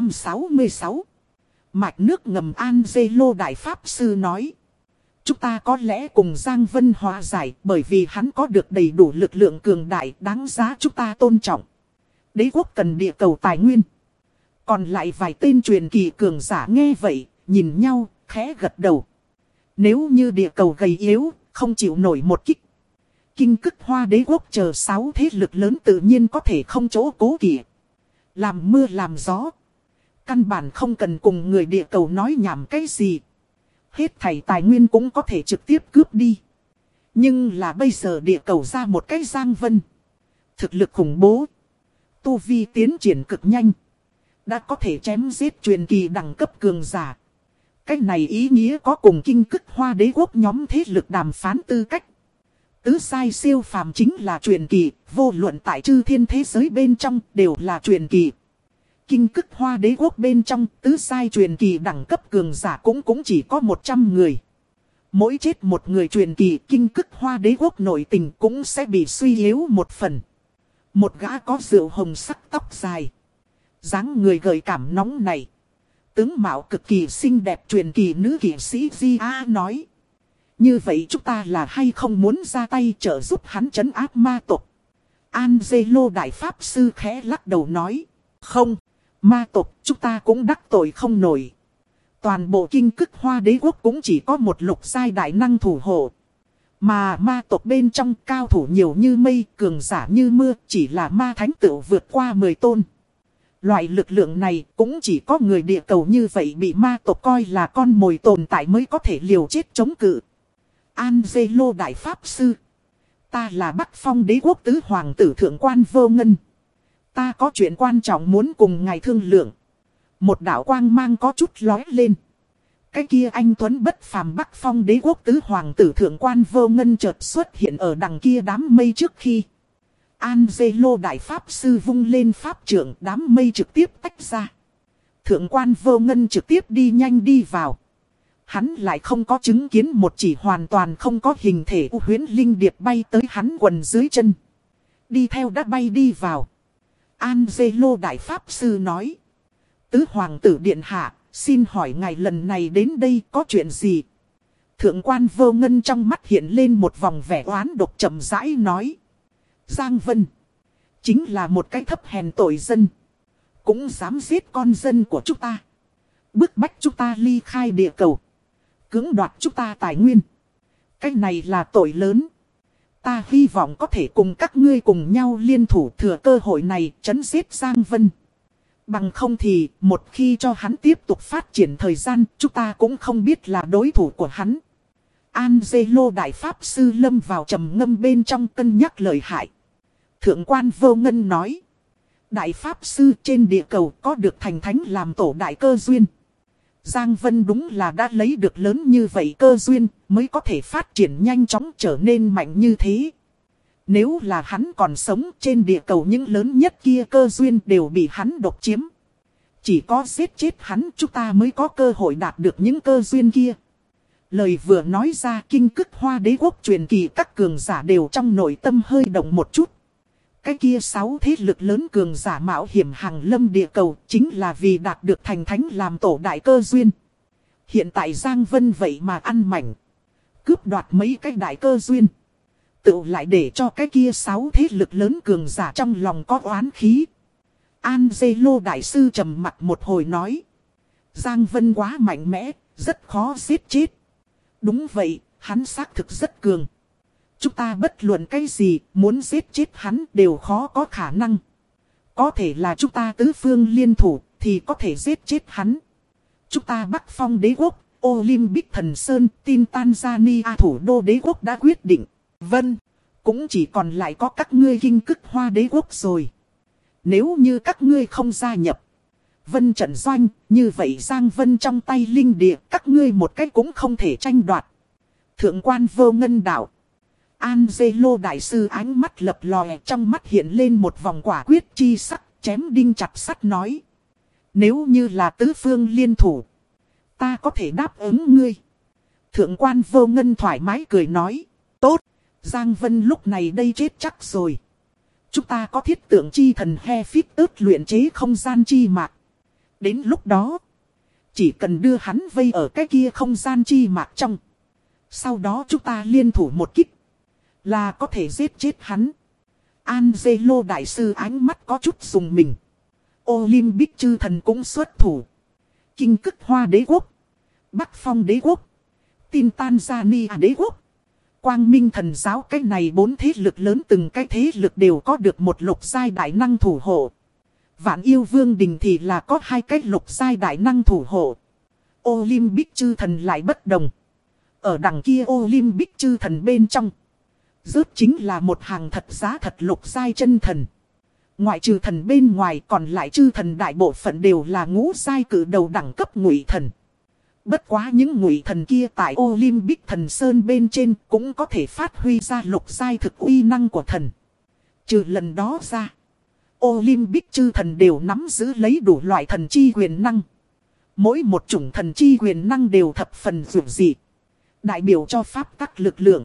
266. Mạch nước ngầm Angelo Đại Pháp Sư nói. Chúng ta có lẽ cùng Giang Vân hòa giải bởi vì hắn có được đầy đủ lực lượng cường đại đáng giá chúng ta tôn trọng. Đế quốc cần địa cầu tài nguyên. Còn lại vài tên truyền kỳ cường giả nghe vậy, nhìn nhau, khẽ gật đầu. Nếu như địa cầu gầy yếu, không chịu nổi một kích. Kinh Cức Hoa Đế Quốc chờ 6 thế lực lớn tự nhiên có thể không chỗ cố kỵ. Làm mưa làm gió. Căn bản không cần cùng người địa cầu nói nhảm cái gì. Hết thảy tài nguyên cũng có thể trực tiếp cướp đi. Nhưng là bây giờ địa cầu ra một cái Giang Vân. Thực lực khủng bố. Tu vi tiến triển cực nhanh. Đã có thể chém giết truyền kỳ đẳng cấp cường giả. Cái này ý nghĩa có cùng Kinh Cức Hoa Đế Quốc nhóm thế lực đàm phán tư cách. Tứ sai siêu phàm chính là truyền kỳ, vô luận tại chư thiên thế giới bên trong đều là truyền kỳ. Kinh Cức Hoa Đế Quốc bên trong tứ sai truyền kỳ đẳng cấp cường giả cũng chỉ có 100 người. Mỗi chết một người truyền kỳ, Kinh Cức Hoa Đế Quốc nội tình cũng sẽ bị suy yếu một phần. Một gã có rượu hồng sắc tóc dài, dáng người gợi cảm nóng này, tướng mạo cực kỳ xinh đẹp truyền kỳ nữ kỵ sĩ Gia nói. Như vậy chúng ta là hay không muốn ra tay trợ giúp hắn trấn áp ma tộc? Angelo Đại Pháp Sư khẽ lắc đầu nói. Không, ma tộc chúng ta cũng đắc tội không nổi. Toàn bộ Kinh Cức Hoa Đế Quốc cũng chỉ có một lục giai đại năng thủ hộ. Mà ma tộc bên trong cao thủ nhiều như mây, cường giả như mưa, chỉ là ma thánh tựu vượt qua 10 tôn. Loại lực lượng này cũng chỉ có người địa cầu như vậy bị ma tộc coi là con mồi tồn tại mới có thể liều chết chống cự. Angelo Đại Pháp Sư. Ta là Bắc Phong Đế Quốc tứ hoàng tử thượng quan Vô Ngân. Ta có chuyện quan trọng muốn cùng ngài thương lượng. Một đạo quang mang có chút lóe lên. Cái kia anh tuấn bất phàm Bắc Phong Đế Quốc tứ hoàng tử thượng quan Vô Ngân chợt xuất hiện ở đằng kia đám mây trước khi. Angelo Đại Pháp Sư vung lên pháp trượng, đám mây trực tiếp tách ra. Thượng quan Vô Ngân trực tiếp đi nhanh đi vào. Hắn lại không có chứng kiến một chỉ hoàn toàn không có hình thể u huyễn linh điệp bay tới hắn quần dưới chân. Đi theo đã bay đi vào. Angelo Đại Pháp Sư nói. Tứ hoàng tử điện hạ, xin hỏi ngài lần này đến đây có chuyện gì? Thượng quan Vô Ngân trong mắt hiện lên một vòng vẻ oán độc chậm rãi nói. Giang Vân chính là một cái thấp hèn tội dân, cũng dám giết con dân của chúng ta. bức bách chúng ta ly khai địa cầu, cưỡng đoạt chúng ta tài nguyên. Cái này là tội lớn. Ta hy vọng có thể cùng các ngươi cùng nhau liên thủ thừa cơ hội này trấn giết Giang Vân. Bằng không thì một khi cho hắn tiếp tục phát triển thời gian, chúng ta cũng không biết là đối thủ của hắn. Angelo Đại Pháp Sư lâm vào trầm ngâm bên trong cân nhắc lợi hại. Thượng quan Vô Ngân nói. Đại Pháp Sư trên địa cầu có được thành thánh làm tổ đại cơ duyên. Giang Vân đúng là đã lấy được lớn như vậy cơ duyên mới có thể phát triển nhanh chóng trở nên mạnh như thế. Nếu là hắn còn sống trên địa cầu những lớn nhất kia cơ duyên đều bị hắn độc chiếm. Chỉ có giết chết hắn chúng ta mới có cơ hội đạt được những cơ duyên kia. Lời vừa nói ra Kinh Cức Hoa Đế Quốc truyền kỳ các cường giả đều trong nội tâm hơi động một chút. Cái kia 6 thế lực lớn cường giả mạo hiểm hàng lâm địa cầu chính là vì đạt được thành thánh làm tổ đại cơ duyên. Hiện tại Giang Vân vậy mà ăn mảnh. Cướp đoạt mấy cái đại cơ duyên. Tự lại để cho cái kia 6 thế lực lớn cường giả trong lòng có oán khí. Angelo Đại Sư trầm mặt một hồi nói. Giang Vân quá mạnh mẽ, rất khó giết chết. Đúng vậy, hắn xác thực rất cường. Chúng ta bất luận cái gì, muốn giết chết hắn đều khó có khả năng. Có thể là chúng ta tứ phương liên thủ, thì có thể giết chết hắn. Chúng ta Bắc Phong Đế Quốc, Olympic Thần Sơn, tin Tanzania thủ đô đế quốc đã quyết định. Vâng, cũng chỉ còn lại có các ngươi Kinh Cức Hoa Đế Quốc rồi. Nếu như các ngươi không gia nhập Vân trận doanh, như vậy Giang Vân trong tay linh địa, các ngươi một cách cũng không thể tranh đoạt. Thượng quan Vô Ngân đạo. Angelo Đại Sư ánh mắt lập lòe, trong mắt hiện lên một vòng quả quyết chi sắc, chém đinh chặt sắt nói. Nếu như là tứ phương liên thủ, ta có thể đáp ứng ngươi. Thượng quan Vô Ngân thoải mái cười nói. Tốt, Giang Vân lúc này đây chết chắc rồi. Chúng ta có thiết tượng chi thần Hephaestus luyện chế không gian chi mạc. Đến lúc đó, chỉ cần đưa hắn vây ở cái kia không gian chi mạc trong. Sau đó chúng ta liên thủ một kích, là có thể giết chết hắn. Angelo Đại Sư ánh mắt có chút dùng mình. Olympic chư thần cũng xuất thủ. Kinh Cức Hoa Đế Quốc, Bắc Phong Đế Quốc, tin Tanzania Đế Quốc, Quang Minh Thần Giáo, cái này 4 thế lực lớn từng cái thế lực đều có được một lục giai đại năng thủ hộ. Vạn Yêu Vương Đình thì là có 2 cái lục giai đại năng thủ hộ. Olympic chư thần lại bất đồng. Ở đằng kia Olympic chư thần bên trong, rớt chính là một hàng thật giá thật lục giai chân thần. Ngoại trừ thần bên ngoài còn lại chư thần đại bộ phận đều là ngũ giai cử đầu đẳng cấp ngụy thần. Bất quá những ngụy thần kia tại Olympic Thần Sơn bên trên cũng có thể phát huy ra lục giai thực uy năng của thần. Trừ lần đó ra, Olympic chư thần đều nắm giữ lấy đủ loại thần chi quyền năng. Mỗi một chủng thần chi quyền năng đều thập phần dữ dị, đại biểu cho pháp tắc lực lượng.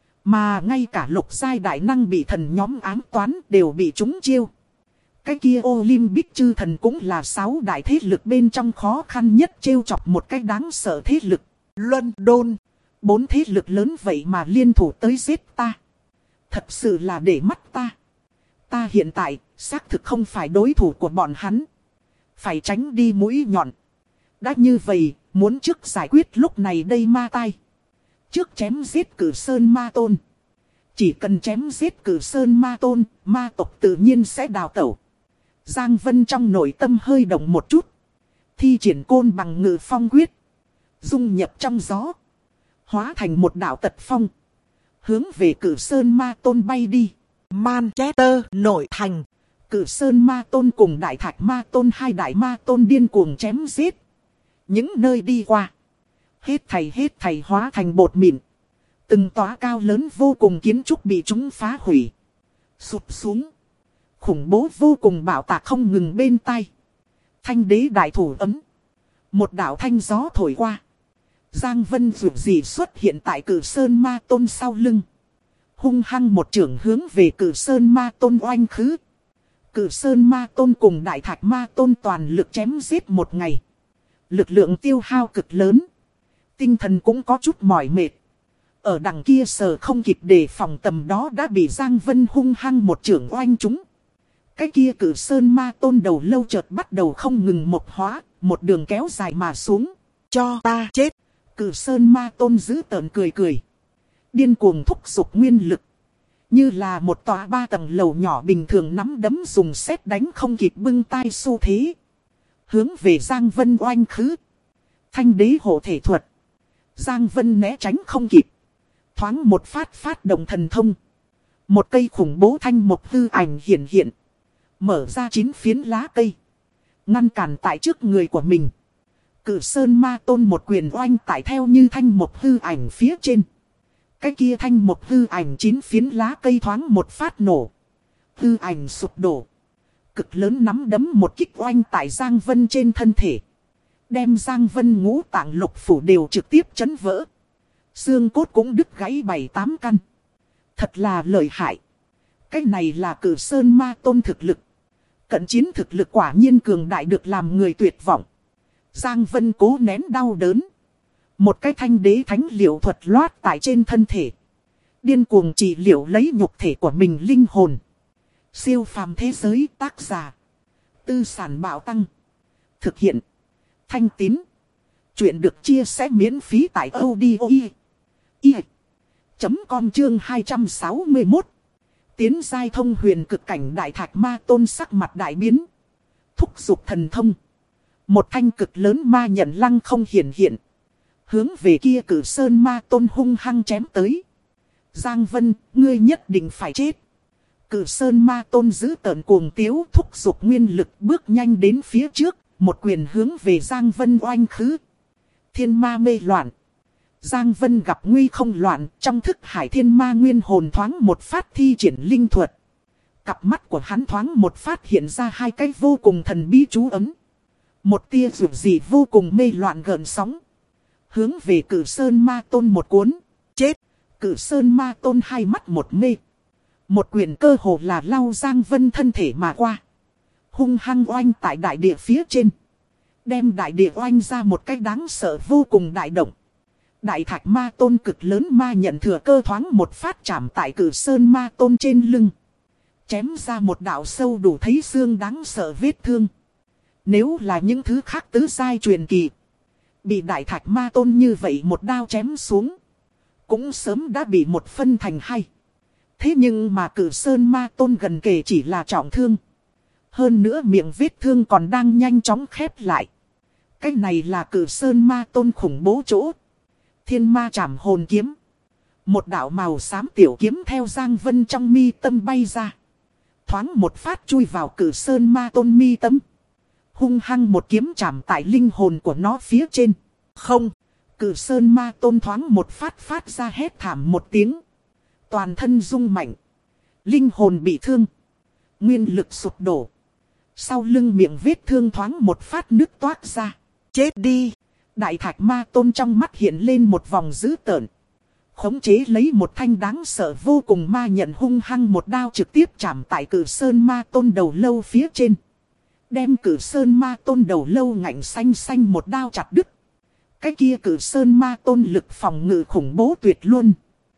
Mà ngay cả lục giai đại năng bị thần nhóm ám toán đều bị trúng chiêu. Cái kia Olympic chư thần cũng là 6 đại thế lực bên trong khó khăn nhất trêu chọc một cách đáng sợ thế lực. London, 4 thế lực lớn vậy mà liên thủ tới giết ta. Thật sự là để mắt ta. Ta hiện tại xác thực không phải đối thủ của bọn hắn. Phải tránh đi mũi nhọn. Đã như vậy, muốn trước giải quyết lúc này đây ma tai. Trước chém giết Cử Sơn Ma Tôn. Chỉ cần chém giết Cử Sơn Ma Tôn, ma tộc tự nhiên sẽ đào tẩu. Giang Vân trong nội tâm hơi động một chút. Thi triển Côn Bằng Ngự Phong quyết, dung nhập trong gió, hóa thành một đạo tật phong, hướng về Cử Sơn Ma Tôn bay đi. Manchester nội thành, Cử Sơn Ma Tôn cùng Đại Thạch Ma Tôn, 2 đại ma tôn điên cuồng chém giết. Những nơi đi qua, hết thảy hóa thành bột mịn. Từng tòa cao lớn vô cùng kiến trúc bị chúng phá hủy, sụp xuống. Khủng bố vô cùng bạo tạc không ngừng bên tai. Thanh đế đại thủ ấm. Một đạo thanh gió thổi qua. Giang Vân dù gì xuất hiện tại Cử Sơn Ma Tôn sau lưng. Hung hăng một chưởng hướng về Cử Sơn Ma Tôn oanh khứ. Cử Sơn Ma Tôn cùng Đại Thạch Ma Tôn toàn lực chém giết một ngày. Lực lượng tiêu hao cực lớn. Tinh thần cũng có chút mỏi mệt. Ở đằng kia sờ không kịp đề phòng tầm đó đã bị Giang Vân hung hăng một chưởng oanh trúng. Cái kia Cử Sơn Ma Tôn đầu lâu chợt bắt đầu không ngừng mộc hóa, một đường kéo dài mà xuống. Cho ta chết. Cử Sơn Ma Tôn dữ tợn cười cười. Điên cuồng thúc giục nguyên lực. Như là một tòa 3 tầng lầu nhỏ bình thường nắm đấm dùng sét đánh không kịp bưng tay xu thế. Hướng về Giang Vân oanh khứ. Thanh đế hộ thể thuật. Giang Vân né tránh không kịp. Thoáng một phát động thần thông. Một cây khủng bố thanh mộc hư ảnh hiện hiện. Mở ra 9 phiến lá cây. Ngăn cản tại trước người của mình. Cử Sơn Ma Tôn một quyền oanh tại theo như thanh mộc hư ảnh phía trên. Cái kia thanh mộc hư ảnh 9 phiến lá cây thoáng một phát nổ. Hư ảnh sụp đổ. Cực lớn nắm đấm một kích oanh tại Giang Vân trên thân thể. Đem Giang Vân ngũ tạng lục phủ đều trực tiếp chấn vỡ. Xương cốt cũng đứt gãy 7-8 căn. Thật là lợi hại. Cái này là Cử Sơn Ma Tôn thực lực. Cận chiến thực lực quả nhiên cường đại được làm người tuyệt vọng. Giang Vân cố nén đau đớn. Một cái thanh đế thánh liệu thuật loát tại trên thân thể. Điên cuồng trị liệu lấy nhục thể của mình linh hồn. Siêu phàm thế giới tác giả. Tư sản bảo tăng. Thực hiện. Thanh Tín. Chuyện được chia sẻ miễn phí tại audio.com chương 261. Tiến giai thông huyền cực cảnh đại thạch ma tôn sắc mặt đại biến. Thúc giục thần thông. Một thanh cực lớn ma nhận lăng không hiển hiện. Hướng về kia Cử Sơn Ma Tôn hung hăng chém tới. Giang Vân, ngươi nhất định phải chết. Cử Sơn Ma Tôn giữ tợn cuồng tiếu thúc giục nguyên lực bước nhanh đến phía trước. Một quyền hướng về Giang Vân oanh khứ. Thiên ma mê loạn. Giang Vân gặp nguy không loạn. Trong thức hải thiên ma nguyên hồn thoáng một phát thi triển linh thuật. Cặp mắt của hắn thoáng một phát hiện ra hai cái vô cùng thần bí chú ấm. Một tia rủi gì vô cùng mê loạn gợn sóng. Hướng về Cử Sơn Ma Tôn một cuốn. Chết. Cử Sơn Ma Tôn hai mắt một mê. Một quyền cơ hồ là lau Giang Vân thân thể mà qua. Hung hăng oanh tại đại địa phía trên. Đem đại địa oanh ra một cái đáng sợ vô cùng đại động. Đại thạch ma tôn cực lớn ma nhận thừa cơ thoáng một phát chạm tại Cử Sơn Ma Tôn trên lưng. Chém ra một đạo sâu đủ thấy xương đáng sợ vết thương. Nếu là những thứ khác tứ giai truyền kỳ. Bị đại thạch ma tôn như vậy một đao chém xuống. Cũng sớm đã bị một phân thành hai. Thế nhưng mà Cử Sơn Ma Tôn gần kề chỉ là trọng thương. Hơn nữa miệng vết thương còn đang nhanh chóng khép lại. Cái này là Cử Sơn Ma Tôn khủng bố chỗ. Thiên ma trảm hồn kiếm. Một đạo màu xám tiểu kiếm theo Giang Vân trong mi tâm bay ra. Thoáng một phát chui vào Cử Sơn Ma Tôn mi tâm. Hung hăng một kiếm chạm tại linh hồn của nó phía trên. Không. Cử Sơn Ma Tôn thoáng một phát ra hét thảm một tiếng. Toàn thân rung mạnh. Linh hồn bị thương. Nguyên lực sụp đổ. Sau lưng miệng vết thương thoáng một phát nước toát ra. Chết đi. Đại thạch ma tôn trong mắt hiện lên một vòng dữ tợn. Khống chế lấy một thanh đáng sợ vô cùng ma nhận hung hăng một đao trực tiếp chạm tại Cử Sơn Ma Tôn đầu lâu phía trên. Đem Cử Sơn Ma Tôn đầu lâu ngạnh xanh xanh một đao chặt đứt. Cái kia Cử Sơn Ma Tôn lực phòng ngự khủng bố tuyệt luôn.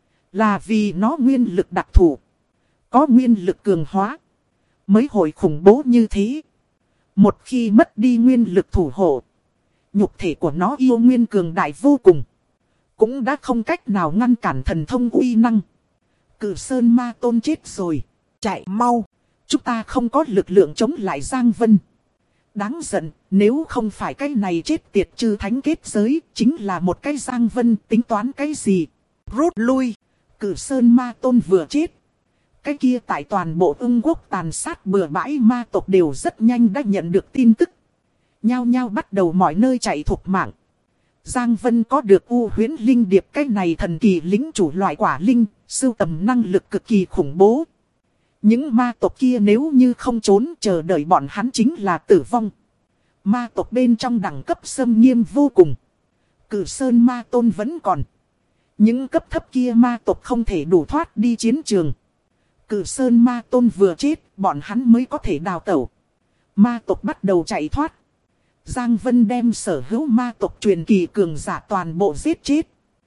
Là vì nó nguyên lực đặc thù. Có nguyên lực cường hóa. Mới hội khủng bố như thế. Một khi mất đi nguyên lực thủ hộ. Nhục thể của nó yêu nguyên cường đại vô cùng. Cũng đã không cách nào ngăn cản thần thông uy năng. Cử Sơn Ma Tôn chết rồi. Chạy mau. Chúng ta không có lực lượng chống lại Giang Vân. Đáng giận, nếu không phải cái này chết tiệt chư thánh kết giới, chính là một cái Giang Vân tính toán cái gì. Rút lui. Cử Sơn Ma Tôn vừa chết. Cái kia tại toàn bộ Ưng Quốc tàn sát bừa bãi ma tộc đều rất nhanh đã nhận được tin tức. Nhao nhao bắt đầu mọi nơi chạy thục mạng. Giang Vân có được U Huyễn Linh Điệp cái này thần kỳ lính chủ loại quả linh, sưu tầm năng lực cực kỳ khủng bố. Những ma tộc kia nếu như không trốn chờ đợi bọn hắn chính là tử vong. Ma tộc bên trong đẳng cấp xâm nghiêm vô cùng. Cử Sơn Ma Tôn vẫn còn. Những cấp thấp kia ma tộc không thể đủ thoát đi chiến trường. Cử Sơn Ma Tôn vừa chết, bọn hắn mới có thể đào tẩu. Ma tộc bắt đầu chạy thoát. Giang Vân đem sở hữu ma tộc truyền kỳ cường giả toàn bộ giết chết.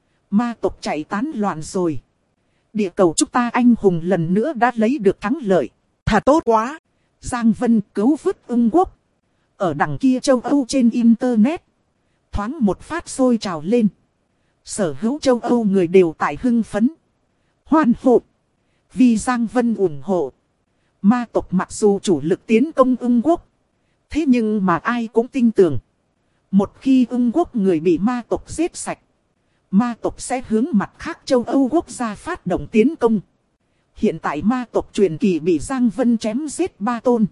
Ma tộc chạy tán loạn rồi. Địa cầu chúng ta anh hùng lần nữa đã lấy được thắng lợi. Thật tốt quá. Giang Vân cứu vớt Ưng Quốc. ở đằng kia châu Âu trên Internet. Thoáng một phát sôi trào lên. Sở hữu châu Âu người đều tại hưng phấn. Hoan hô. Vì Giang Vân ủng hộ. Ma tộc mặc dù chủ lực tiến công Ưng Quốc. Thế nhưng mà ai cũng tin tưởng. Một khi Ưng Quốc người bị ma tộc giết sạch. Ma tộc sẽ hướng mặt khác châu Âu quốc gia phát động tiến công. Hiện tại ma tộc truyền kỳ bị Giang Vân chém giết 3 tôn.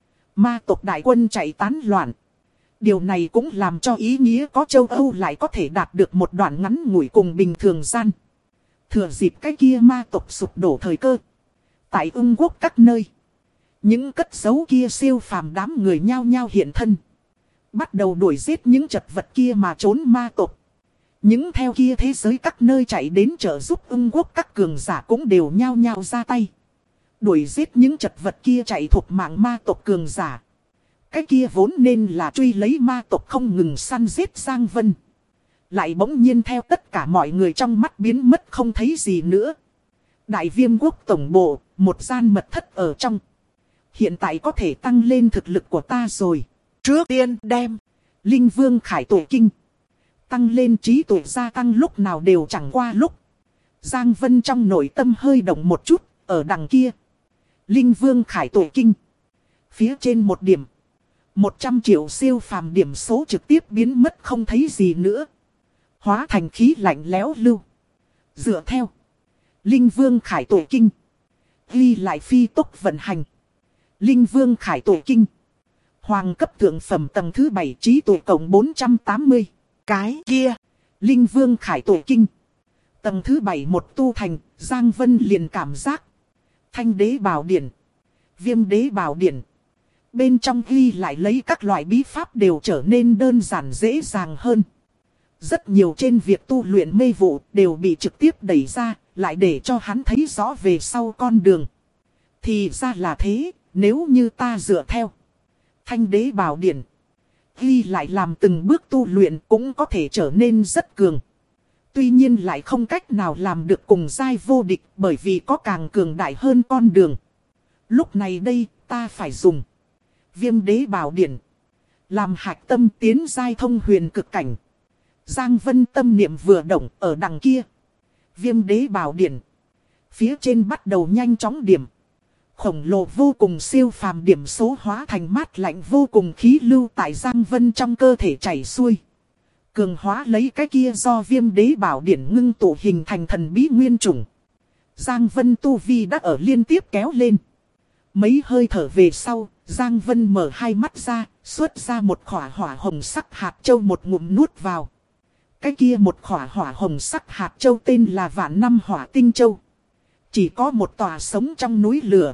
Ma tộc đại quân chạy tán loạn. Điều này cũng làm cho ý nghĩa có châu Âu lại có thể đạt được một đoạn ngắn ngủi cùng bình thường gian. Thừa dịp cái kia ma tộc sụp đổ thời cơ. Tại Ưng Quốc các nơi. Những cất giấu kia siêu phàm đám người nhao nhao hiện thân. Bắt đầu đuổi giết những chật vật kia mà trốn ma tộc. Những theo kia thế giới các nơi chạy đến trợ giúp Ưng Quốc các cường giả cũng đều nhao nhao ra tay. Đuổi giết những chật vật kia chạy thuộc mạng ma tộc cường giả. Cái kia vốn nên là truy lấy ma tộc không ngừng săn giết Giang Vân. Lại bỗng nhiên theo tất cả mọi người trong mắt biến mất không thấy gì nữa. Đại Viêm Quốc tổng bộ, một gian mật thất ở trong. Hiện tại có thể tăng lên thực lực của ta rồi. Trước tiên đem Linh Vương Khải Tổ Kinh. Tăng lên trí tuệ gia tăng lúc nào đều chẳng qua lúc. Giang Vân trong nội tâm hơi động một chút, ở đằng kia. Linh Vương Khải Tổ Kinh. Phía trên một điểm. 100 triệu siêu phàm điểm số trực tiếp biến mất không thấy gì nữa. Hóa thành khí lạnh lẽo lưu. Dựa theo Linh Vương Khải Tổ Kinh. Ghi lại phi tốc vận hành. Linh Vương Khải Tổ Kinh. Hoàng cấp thượng phẩm tầng thứ 7 trí tuệ cộng 480. cái kia. Linh Vương Khải Tổ Kinh. Tầng thứ 7 một tu thành, Giang Vân liền cảm giác. Thanh đế bảo điển. Viêm đế bảo điển. Bên trong ghi lại lấy các loại bí pháp đều trở nên đơn giản dễ dàng hơn. Rất nhiều trên việc tu luyện mê vụ đều bị trực tiếp đẩy ra, lại để cho hắn thấy rõ về sau con đường. Thì ra là thế, nếu như ta dựa theo Thanh đế bảo điển. Ghi lại làm từng bước tu luyện cũng có thể trở nên rất cường. Tuy nhiên lại không cách nào làm được cùng giai vô địch bởi vì có càng cường đại hơn con đường. Lúc này đây ta phải dùng Viêm đế bảo điển. Làm hạch tâm tiến giai thông huyền cực cảnh. Giang Vân tâm niệm vừa động ở đằng kia. Viêm đế bảo điển. Phía trên bắt đầu nhanh chóng điểm. Khổng lồ vô cùng siêu phàm điểm số hóa thành mát lạnh vô cùng khí lưu tại Giang Vân trong cơ thể chảy xuôi. Cường hóa lấy cái kia do viêm đế bảo điển ngưng tụ hình thành thần bí nguyên chủng. Giang Vân tu vi đã ở liên tiếp kéo lên. Mấy hơi thở về sau, Giang Vân mở hai mắt ra, xuất ra một khỏa hỏa hồng sắc hạt châu một ngụm nuốt vào. Cái kia một khỏa hỏa hồng sắc hạt châu tên là Vạn Năm Hỏa Tinh Châu. Chỉ có một tòa sống trong núi lửa.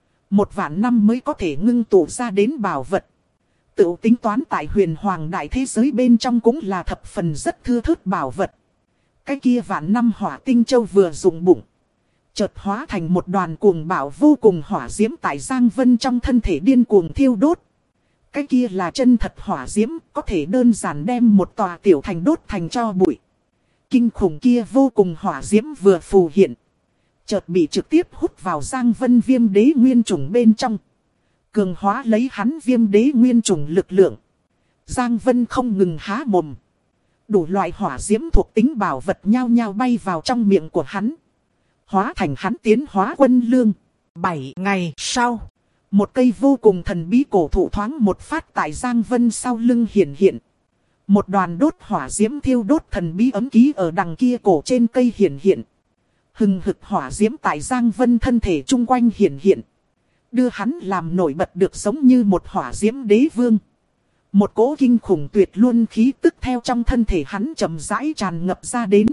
1 vạn năm mới có thể ngưng tụ ra đến bảo vật. Tự tính toán tại huyền hoàng đại thế giới bên trong cũng là thập phần rất thưa thớt bảo vật. Cái kia Vạn Năm Hỏa Tinh Châu vừa dùng bụng. Chợt hóa thành một đoàn cuồng bạo vô cùng hỏa diễm tại Giang Vân trong thân thể điên cuồng thiêu đốt. Cái kia là chân thật hỏa diễm, có thể đơn giản đem một tòa tiểu thành đốt thành tro bụi. Kinh khủng kia vô cùng hỏa diễm vừa phù hiện. Chợt bị trực tiếp hút vào Giang Vân viêm đế nguyên trùng bên trong. Cường hóa lấy hắn viêm đế nguyên trùng lực lượng. Giang Vân không ngừng há mồm. Đủ loại hỏa diễm thuộc tính bảo vật nhao nhao bay vào trong miệng của hắn. Hóa thành hắn tiến hóa quân lương. 7 ngày sau. Một cây vô cùng thần bí cổ thụ thoáng một phát tại Giang Vân sau lưng hiện hiện. Một đoàn đốt hỏa diễm thiêu đốt thần bí ấm ký ở đằng kia cổ trên cây hiện hiện. Hừng hực hỏa diễm tại Giang Vân thân thể chung quanh hiện hiện. Đưa hắn làm nổi bật được giống như một hỏa diễm đế vương. Một cỗ kinh khủng tuyệt luân khí tức theo trong thân thể hắn chậm rãi tràn ngập ra đến.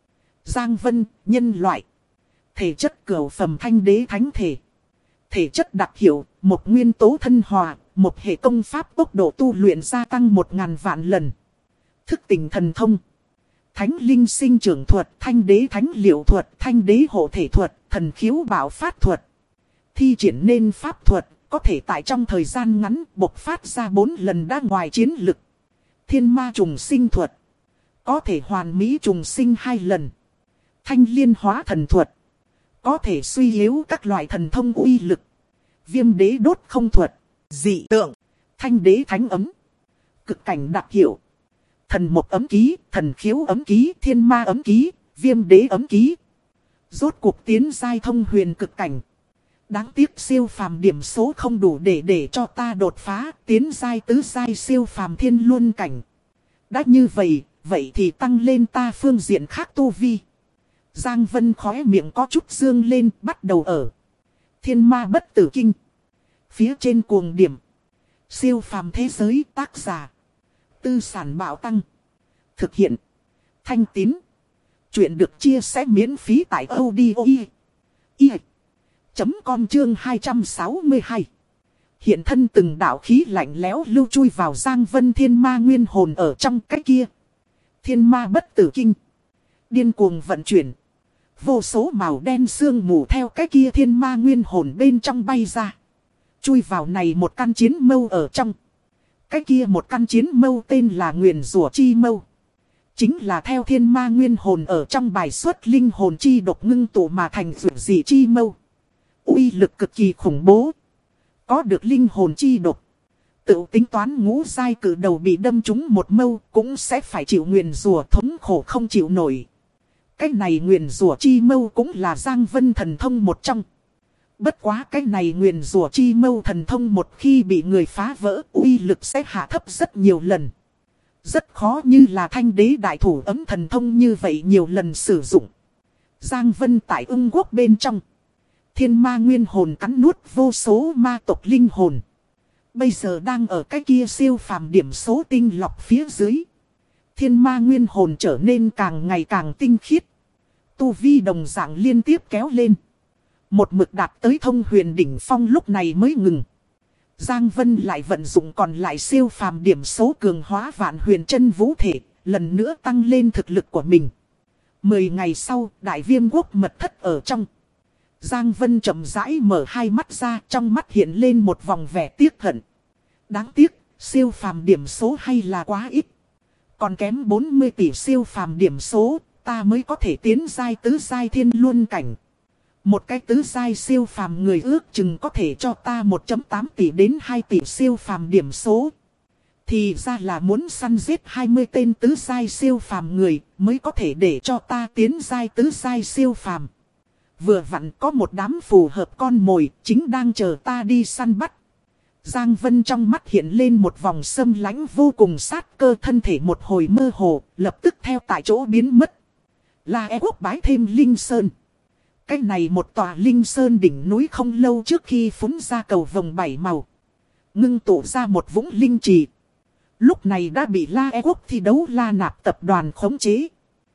Giang Vân, nhân loại. Thể chất cửu phẩm thanh đế thánh thể. Thể chất đặc hiệu, một nguyên tố thân hòa, một hệ công pháp tốc độ tu luyện gia tăng 1000 vạn lần. Thức tỉnh thần thông. Thánh linh sinh trưởng thuật, thanh đế thánh liệu thuật, thanh đế hộ thể thuật, thần khiếu bảo phát thuật. Thi triển nên pháp thuật, có thể tại trong thời gian ngắn bộc phát ra 4 lần đã ngoài chiến lực. Thiên ma trùng sinh thuật. Có thể hoàn mỹ trùng sinh 2 lần. Thanh liên hóa thần thuật. Có thể suy yếu các loại thần thông uy lực. Viêm đế đốt không thuật. Dị tượng. Thanh đế thánh ấm. Cực cảnh đặc hiệu. Thần mộc ấm ký, thần khiếu ấm ký, thiên ma ấm ký, viêm đế ấm ký. Rốt cuộc tiến giai thông huyền cực cảnh. Đáng tiếc siêu phàm điểm số không đủ để cho ta đột phá, tiến giai tứ giai siêu phàm thiên luân cảnh. Đã như vậy, vậy thì tăng lên ta phương diện khác tu vi. Giang Vân khóe miệng có chút dương lên, bắt đầu ở Thiên Ma Bất Tử Kinh. Phía trên cuồng điểm. Siêu phàm thế giới, tác giả Tư Sản Bảo Tăng. Thực hiện Thanh Tín. Chuyện được chia sẻ miễn phí tại audio.com chương 262. Hiện thân từng đạo khí lạnh lẽo lưu chui vào Giang Vân Thiên Ma nguyên hồn ở trong cái kia Thiên Ma Bất Tử Kinh. Điên cuồng vận chuyển. Vô số màu đen sương mù theo cái kia thiên ma nguyên hồn bên trong bay ra. Chui vào này một căn chiến mâu ở trong. Cái kia một căn chiến mâu tên là Nguyền Rủa Chi Mâu. Chính là theo thiên ma nguyên hồn ở trong bài xuất linh hồn chi độc ngưng tụ mà thành rủa dị chi mâu. Uy lực cực kỳ khủng bố. Có được linh hồn chi độc. Tự tính toán ngũ giai cử đầu bị đâm trúng một mâu cũng sẽ phải chịu nguyền rủa thống khổ không chịu nổi. Cái này nguyền rủa chi mâu cũng là Giang Vân thần thông một trong. Bất quá cái này nguyền rủa chi mâu thần thông một khi bị người phá vỡ, uy lực sẽ hạ thấp rất nhiều lần. Rất khó như là Thanh Đế đại thủ ấm thần thông như vậy nhiều lần sử dụng. Giang Vân tại Ưng Quốc bên trong. Thiên ma nguyên hồn cắn nuốt vô số ma tộc linh hồn. Bây giờ đang ở cái kia siêu phàm điểm số tinh lọc phía dưới. Thiên ma nguyên hồn trở nên càng ngày càng tinh khiết. Tu vi đồng dạng liên tiếp kéo lên. Một mực đạt tới thông huyền đỉnh phong lúc này mới ngừng. Giang Vân lại vận dụng còn lại siêu phàm điểm số cường hóa vạn huyền chân vũ thể, lần nữa tăng lên thực lực của mình. 10 ngày sau, Đại Viêm Quốc mật thất ở trong. Giang Vân chậm rãi mở hai mắt ra, trong mắt hiện lên một vòng vẻ tiếc hận. Đáng tiếc, siêu phàm điểm số hay là quá ít. Còn kém 40 tỷ siêu phàm điểm số, ta mới có thể tiến giai tứ giai thiên luân cảnh. Một cái tứ giai siêu phàm người ước chừng có thể cho ta 1.8 tỷ đến 2 tỷ siêu phàm điểm số. Thì ra là muốn săn giết 20 tên tứ giai siêu phàm người mới có thể để cho ta tiến giai tứ giai siêu phàm. Vừa vặn có một đám phù hợp con mồi chính đang chờ ta đi săn bắt. Giang Vân trong mắt hiện lên một vòng xâm lãnh vô cùng sát cơ, thân thể một hồi mơ hồ, lập tức theo tại chỗ biến mất. La E Quốc bái thêm Linh Sơn. Cái này một tòa Linh Sơn đỉnh núi không lâu trước khi phúng ra cầu vồng 7 màu. Ngưng tụ ra một vũng linh trì. Lúc này đã bị La E Quốc thi đấu La Nạp tập đoàn khống chế.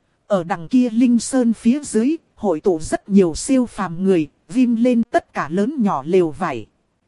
Ở đằng kia Linh Sơn phía dưới, hội tụ rất nhiều siêu phàm người, vim lên tất cả lớn nhỏ lều vải.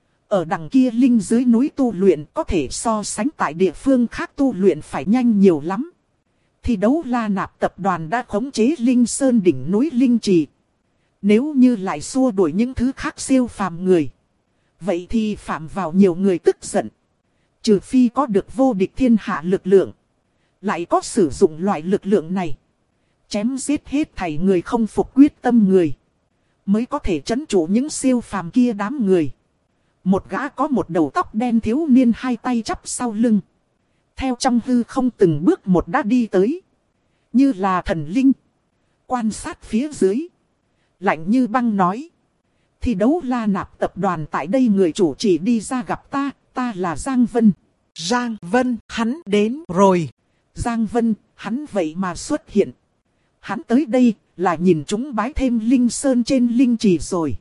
Ở đằng kia Linh dưới núi tu luyện có thể so sánh tại địa phương khác tu luyện phải nhanh nhiều lắm. Thi đấu La Nạp tập đoàn đã khống chế Linh Sơn đỉnh núi Linh Trì. Nếu như lại xua đuổi những thứ khác siêu phàm người, vậy thì phạm vào nhiều người tức giận. Trừ phi có được vô địch thiên hạ lực lượng, lại có sử dụng loại lực lượng này, chém giết hết thảy người không phục quyết tâm người, mới có thể trấn trụ những siêu phàm kia đám người. Một gã có một đầu tóc đen thiếu niên hai tay chắp sau lưng, theo trong hư không từng bước một đã đi tới, như là thần linh. Quan sát phía dưới, lạnh như băng nói: thi đấu La Nạp tập đoàn tại đây người chủ chỉ đi ra gặp ta, ta là Giang Vân. Giang Vân, hắn đến rồi. Giang Vân, hắn vậy mà xuất hiện. Hắn tới đây là nhìn chúng bái thêm Linh Sơn trên Linh Trì rồi.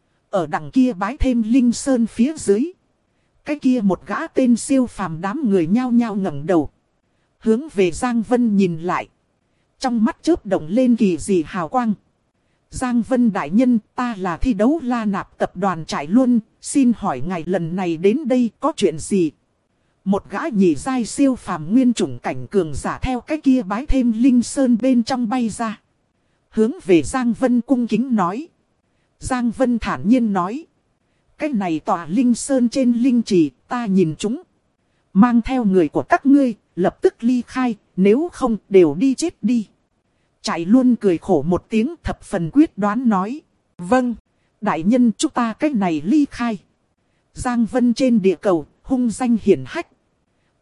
Ở đằng kia bái thêm Linh Sơn phía dưới, cái kia một gã tên siêu phàm đám người nhao nhao ngẩng đầu, hướng về Giang Vân nhìn lại. Trong mắt chớp động lên kỳ dị hào quang. Giang Vân đại nhân, ta là thi đấu La Nạp tập đoàn Trải Luân, xin hỏi ngài lần này đến đây có chuyện gì? Một gã nhị giai siêu phàm nguyên chủng cảnh cường giả theo cái kia bái thêm Linh Sơn bên trong bay ra, hướng về Giang Vân cung kính nói. Giang Vân thản nhiên nói: cái này tòa Linh Sơn trên Linh Trì, ta nhìn chúng. Mang theo người của các ngươi, lập tức ly khai, nếu không đều đi chết đi. Trải Luân cười khổ một tiếng, thập phần quyết đoán nói: vâng, đại nhân, chúng ta cái này ly khai. Giang Vân trên địa cầu, hung danh hiển hách.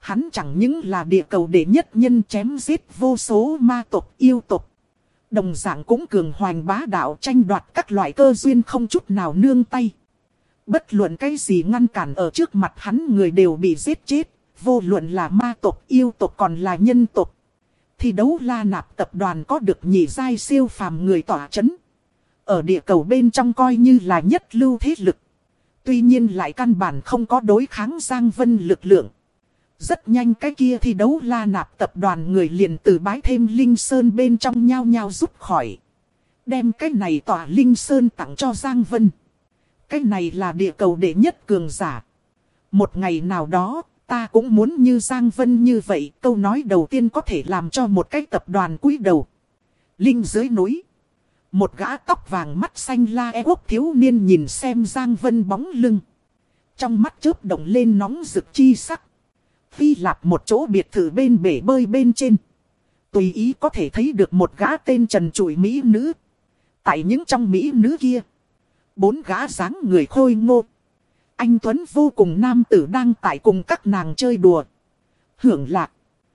Hắn chẳng những là địa cầu đệ nhất nhân chém giết vô số ma tộc yêu tộc. Đồng dạng cũng cường hoành bá đạo tranh đoạt các loại cơ duyên không chút nào nương tay. Bất luận cái gì ngăn cản ở trước mặt hắn người đều bị giết chết. Vô luận là ma tộc yêu tộc còn là nhân tộc. Thi đấu La Nạp tập đoàn có được nhị giai siêu phàm người tỏa chấn. Ở địa cầu bên trong coi như là nhất lưu thế lực. Tuy nhiên lại căn bản không có đối kháng Giang Vân lực lượng. Rất nhanh cái kia thi đấu La Nạp tập đoàn người liền từ bái thêm Linh Sơn bên trong nhao nhao rút khỏi. Đem cái này tỏa Linh Sơn tặng cho Giang Vân. Cái này là địa cầu đệ nhất cường giả. Một ngày nào đó, ta cũng muốn như Giang Vân như vậy. Câu nói đầu tiên có thể làm cho một cái tập đoàn cúi đầu. Linh dưới núi. Một gã tóc vàng mắt xanh La E Quốc thiếu niên nhìn xem Giang Vân bóng lưng. Trong mắt chớp động lên nóng rực chi sắc. Hy Lạp một chỗ biệt thự bên bể bơi bên trên. Tùy ý có thể thấy được một gã tên trần trụi mỹ nữ. Tại những trong mỹ nữ kia. 4 gã dáng người khôi ngô. Anh Tuấn vô cùng nam tử đang tại cùng các nàng chơi đùa. Hưởng lạc.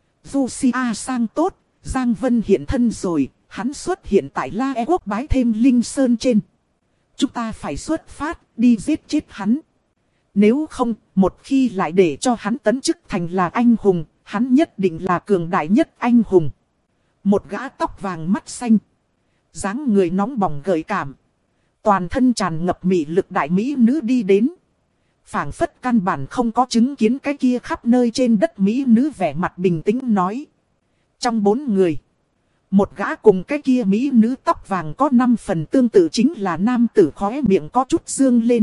Lucia sang tốt. Giang Vân hiện thân rồi. Hắn xuất hiện tại La E Quốc bái thêm Linh Sơn trên. Chúng ta phải xuất phát đi giết chết hắn. Nếu không, một khi lại để cho hắn tấn chức thành là anh hùng, hắn nhất định là cường đại nhất anh hùng. Một gã tóc vàng mắt xanh. Dáng người nóng bỏng gợi cảm. Toàn thân tràn ngập mị lực đại mỹ nữ đi đến. Phảng phất căn bản không có chứng kiến cái kia khắp nơi trên đất mỹ nữ vẻ mặt bình tĩnh nói. Trong 4 người. Một gã cùng cái kia mỹ nữ tóc vàng có 5 phần tương tự chính là nam tử khóe miệng có chút dương lên.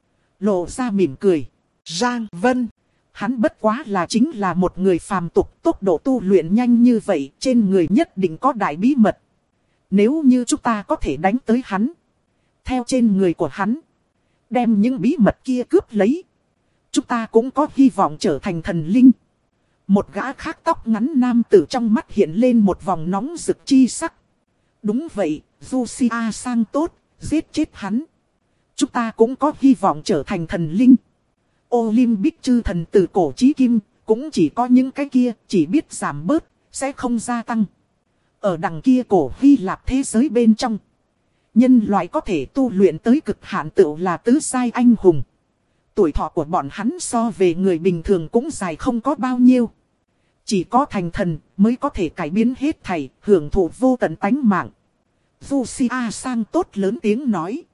Lộ ra mỉm cười. Giang Vân. Hắn bất quá là chính là một người phàm tục, tốc độ tu luyện nhanh như vậy, trên người nhất định có đại bí mật. Nếu như chúng ta có thể đánh tới hắn, theo trên người của hắn, đem những bí mật kia cướp lấy, chúng ta cũng có hy vọng trở thành thần linh. Một gã khác tóc ngắn nam tử trong mắt hiện lên một vòng nóng rực chi sắc. Đúng vậy, Lucia sang tốt, giết chết hắn. Chúng ta cũng có hy vọng trở thành thần linh. Olympic chư thần từ cổ chí kim, cũng chỉ có những cái kia, chỉ biết giảm bớt, sẽ không gia tăng. Ở đằng kia cổ Hy Lạp thế giới bên trong, nhân loại có thể tu luyện tới cực hạn tựu là tứ giai anh hùng. Tuổi thọ của bọn hắn so về người bình thường cũng dài không có bao nhiêu. Chỉ có thành thần mới có thể cải biến hết thảy, hưởng thụ vô tận tánh mạng. Lucia sang tốt lớn tiếng nói.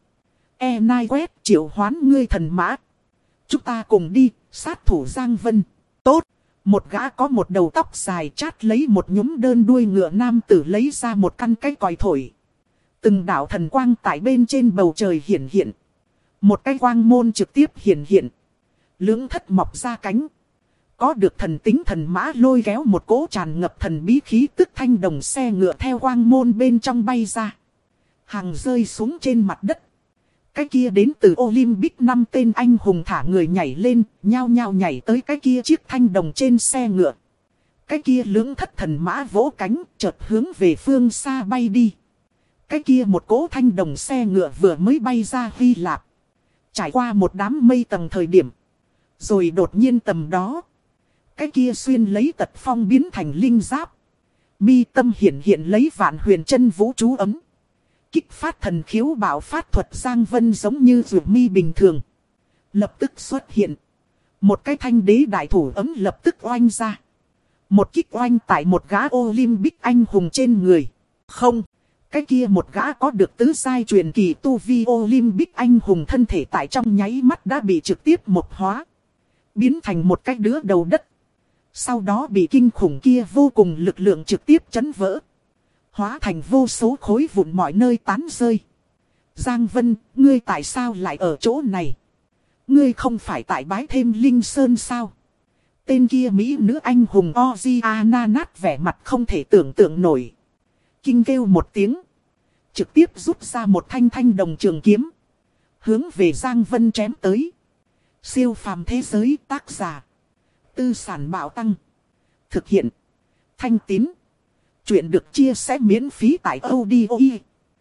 Nai quét triệu hoán ngươi thần mã. Chúng ta cùng đi, sát thủ Giang Vân. Tốt. Một gã có một đầu tóc dài chát lấy một nhúm đơn đuôi ngựa nam tử lấy ra một căn cái còi thổi. Từng đạo thần quang tại bên trên bầu trời hiển hiện. Một cái quang môn trực tiếp hiển hiện. Lưỡng thất mọc ra cánh. Có được thần tính thần mã lôi kéo một cỗ tràn ngập thần bí khí tức thanh đồng xe ngựa theo quang môn bên trong bay ra. Hàng rơi xuống trên mặt đất. Cái kia đến từ Olympic 5 tên anh hùng thả người nhảy lên, nhao nhao nhảy tới cái kia chiếc thanh đồng trên xe ngựa. Cái kia lưỡng thất thần mã vỗ cánh, chợt hướng về phương xa bay đi. Cái kia một cỗ thanh đồng xe ngựa vừa mới bay ra Hy Lạp. Trải qua một đám mây tầng thời điểm. Rồi đột nhiên tầm đó. Cái kia xuyên lấy tật phong biến thành linh giáp. Mi tâm hiển hiện lấy vạn huyền chân vũ chú ấm. Kích phát thần khiếu bạo phát thuật Giang Vân giống như rượu mi bình thường. Lập tức xuất hiện. Một cái thanh đế đại thủ ấm lập tức oanh ra. Một kích oanh tại một gã Olympic anh hùng trên người. Không. Cái kia một gã có được tứ giai truyền kỳ tu vi Olympic anh hùng thân thể tại trong nháy mắt đã bị trực tiếp một hóa. Biến thành một cái đứa đầu đất. Sau đó bị kinh khủng kia vô cùng lực lượng trực tiếp chấn vỡ. Hóa thành vô số khối vụn mọi nơi tán rơi. Giang Vân, ngươi tại sao lại ở chỗ này? Ngươi không phải tại bái thêm Linh Sơn sao? Tên kia mỹ nữ anh hùng Oziana nát vẻ mặt không thể tưởng tượng nổi. Kinh kêu một tiếng. Trực tiếp rút ra một thanh thanh đồng trường kiếm. Hướng về Giang Vân chém tới. Siêu phàm thế giới tác giả. Tư sản bạo tăng. Thực hiện. Thanh Tín. Chuyện được chia sẻ miễn phí tại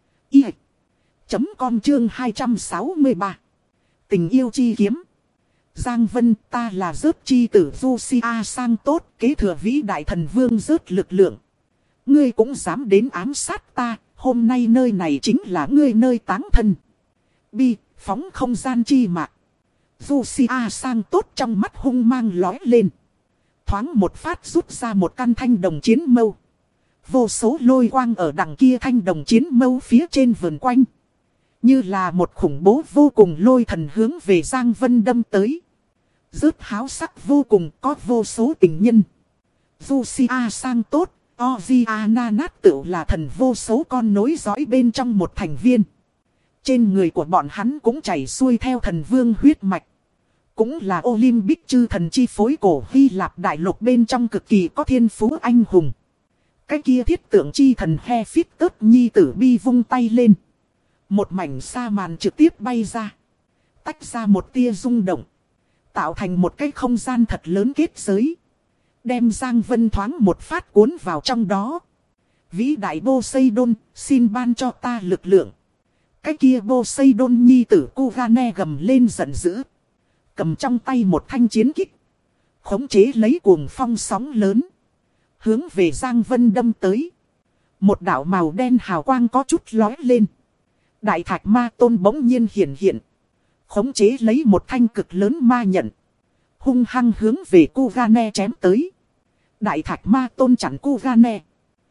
audio.com chương 263. Tình yêu chi kiếm. Giang Vân, ta là rớt chi tử Lucia sang tốt, kế thừa vĩ đại thần vương rớt lực lượng. Ngươi cũng dám đến ám sát ta, hôm nay nơi này chính là ngươi nơi táng thân. Bi, phóng không gian chi mạc. Lucia sang tốt trong mắt hung mang lói lên. Thoáng một phát rút ra một căn thanh đồng chiến mâu. Vô số lôi quang ở đằng kia thanh đồng chiến mâu phía trên vườn quanh. Như là một khủng bố vô cùng lôi thần hướng về Giang Vân đâm tới. Rớt háo sắc vô cùng có vô số tình nhân. Lucia sang tốt, Oziana nát tựu là thần vô số con nối dõi bên trong một thành viên. Trên người của bọn hắn cũng chảy xuôi theo thần vương huyết mạch. Cũng là Olympic chư thần chi phối cổ Hy Lạp đại lục bên trong cực kỳ có thiên phú anh hùng. Cái kia thiết tượng chi thần Hephaestus nhi tử Bi vung tay lên. Một mảnh sa màn trực tiếp bay ra. Tách ra một tia rung động. Tạo thành một cái không gian thật lớn kết giới. Đem Giang Vân thoáng một phát cuốn vào trong đó. Vĩ đại Poseidon, xin ban cho ta lực lượng. Cái kia Poseidon nhi tử Kugane gầm lên giận dữ. Cầm trong tay một thanh chiến kích. Khống chế lấy cuồng phong sóng lớn. Hướng về Giang Vân đâm tới. Một đạo màu đen hào quang có chút lói lên. Đại thạch ma tôn bỗng nhiên hiện hiện. Khống chế lấy một thanh cực lớn ma nhận. Hung hăng hướng về Kugane chém tới. Đại thạch ma tôn chặn Kugane.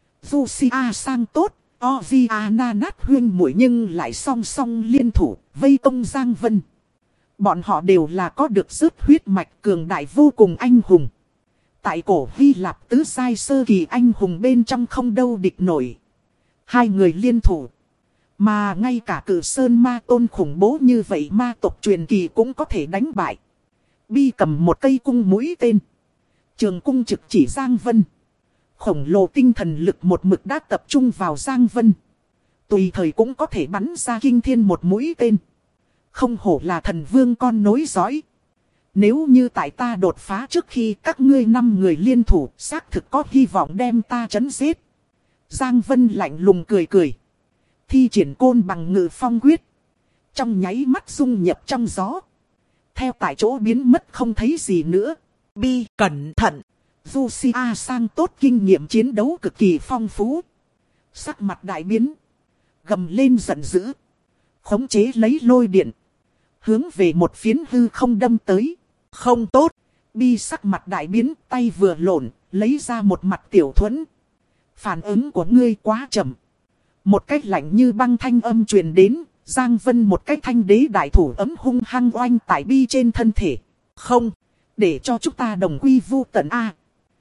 Lucia sang tốt, Oziana nát huyên mũi nhưng lại song song liên thủ, vây công Giang Vân. Bọn họ đều là có được rớt huyết mạch cường đại vô cùng anh hùng. Tại cổ Hy Lạp tứ giai sơ kỳ anh hùng bên trong không đâu địch nổi. Hai người liên thủ. Mà ngay cả cử sơn ma tôn khủng bố như vậy ma tộc truyền kỳ cũng có thể đánh bại. Bi cầm một cây cung mũi tên. Trường cung trực chỉ Giang Vân. Khổng lồ tinh thần lực một mực đã tập trung vào Giang Vân. Tùy thời cũng có thể bắn ra kinh thiên một mũi tên. Không hổ là thần vương con nối dõi. Nếu như tại ta đột phá trước khi các ngươi 5 người liên thủ, xác thực có hy vọng đem ta trấn giết. Giang Vân lạnh lùng cười cười. Thi triển côn bằng ngự phong quyết. Trong nháy mắt dung nhập trong gió. Theo tại chỗ biến mất không thấy gì nữa. Bi, cẩn thận. Lucia sang tốt kinh nghiệm chiến đấu cực kỳ phong phú. Sắc mặt đại biến. Gầm lên giận dữ. Khống chế lấy lôi điện. Hướng về một phiến hư không đâm tới. Không tốt. Bi sắc mặt đại biến, tay vừa lộn, lấy ra một mặt tiểu thuẫn. Phản ứng của ngươi quá chậm. Một cách lạnh như băng thanh âm truyền đến. Giang Vân một cách thanh đế đại thủ ấm hung hăng oanh tại Bi trên thân thể. Không, để cho chúng ta đồng quy vu tận A.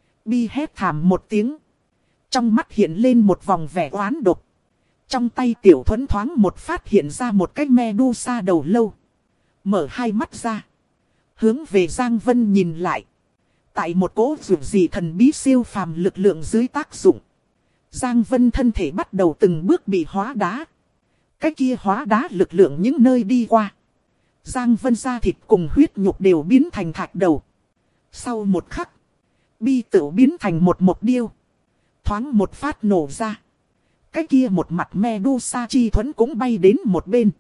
Bi hét thảm một tiếng. Trong mắt hiện lên một vòng vẻ oán độc. Trong tay tiểu thuẫn thoáng một phát hiện ra một cái Medusa đầu lâu. Mở hai mắt ra. Hướng về Giang Vân nhìn lại. Tại một cỗ dường gì thần bí siêu phàm lực lượng dưới tác dụng. Giang Vân thân thể bắt đầu từng bước bị hóa đá. Cái kia hóa đá lực lượng những nơi đi qua. Giang Vân da thịt cùng huyết nhục đều biến thành thạch đầu. Sau một khắc. Bi tự biến thành một mục điêu. Thoáng một phát nổ ra. Cái kia một mặt Medusa chi thuẫn cũng bay đến một bên.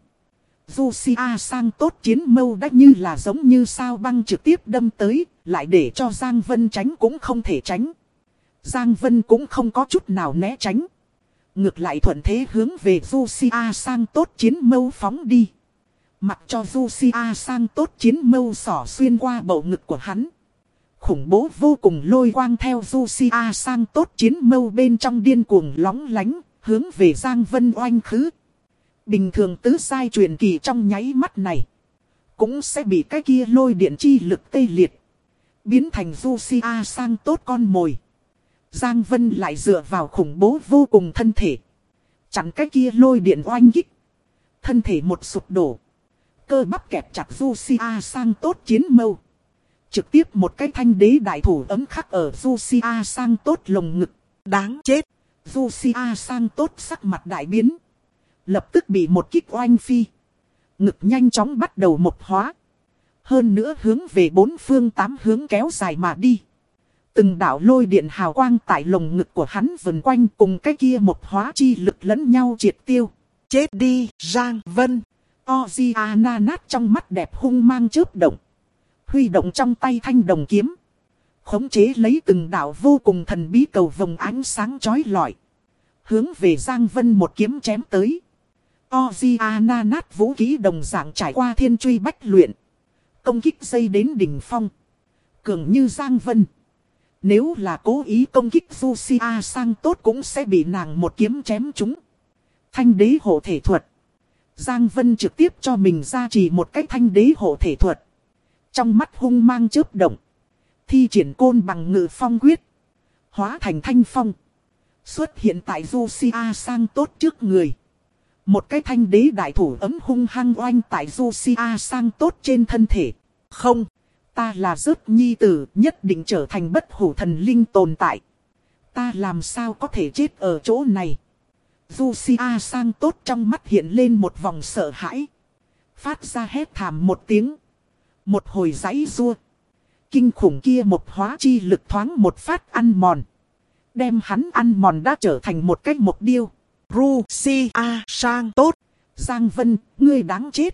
Lucia sang tốt chiến mâu đã như là giống như sao băng trực tiếp đâm tới. Lại để cho Giang Vân tránh cũng không thể tránh. Giang Vân cũng không có chút nào né tránh. Ngược lại thuận thế hướng về Lucia sang tốt chiến mâu phóng đi. Mặc cho Lucia sang tốt chiến mâu xỏ xuyên qua bầu ngực của hắn. Khủng bố vô cùng lôi quang theo Lucia sang tốt chiến mâu bên trong điên cuồng lóng lánh, hướng về Giang Vân oanh khứ. Bình thường tứ sai truyền kỳ trong nháy mắt này, cũng sẽ bị cái kia lôi điện chi lực tê liệt. Biến thành Lucia sang tốt con mồi. Giang Vân lại dựa vào khủng bố vô cùng thân thể. Chặn cái kia lôi điện oanh kích. Thân thể một sụp đổ. Cơ bắp kẹp chặt Lucia sang tốt chiến mâu. Trực tiếp một cái thanh đế đại thủ ấm khắc ở Lucia sang tốt lồng ngực. Đáng chết. Lucia sang tốt sắc mặt đại biến. Lập tức bị một kích oanh phi. Ngực nhanh chóng bắt đầu mộc hóa. Hơn nữa hướng về 4 phương 8 hướng kéo dài mà đi. Từng đạo lôi điện hào quang tại lồng ngực của hắn vần quanh cùng cái kia mộc hóa chi lực lẫn nhau triệt tiêu. Chết đi, Giang Vân. Oziana nát trong mắt đẹp hung mang chớp động. Huy động trong tay thanh đồng kiếm. Khống chế lấy từng đạo vô cùng thần bí cầu vồng ánh sáng chói lọi. Hướng về Giang Vân một kiếm chém tới. Oziana nát vũ khí đồng dạng trải qua thiên truy bách luyện. Công kích dây đến đỉnh phong. Cường như Giang Vân. Nếu là cố ý công kích Lucia sang tốt cũng sẽ bị nàng một kiếm chém trúng. Thanh đế hộ thể thuật. Giang Vân trực tiếp cho mình ra chỉ một cách thanh đế hộ thể thuật. Trong mắt hung mang chớp động. Thi triển côn bằng ngự phong quyết. Hóa thành thanh phong. Xuất hiện tại Lucia sang tốt trước người. Một cái thanh đế đại thủ ấm hung hăng oanh tại Lucia sang tốt trên thân thể. Không, ta là rớt nhi tử, nhất định trở thành bất hủ thần linh tồn tại. Ta làm sao có thể chết ở chỗ này. Lucia sang tốt trong mắt hiện lên một vòng sợ hãi. Phát ra hét thảm một tiếng. Một hồi giãy giụa. Kinh khủng kia một hóa chi lực thoáng một phát ăn mòn. Đem hắn ăn mòn đã trở thành một cái mục điêu. Lucia sang tốt. Giang Vân, ngươi đáng chết.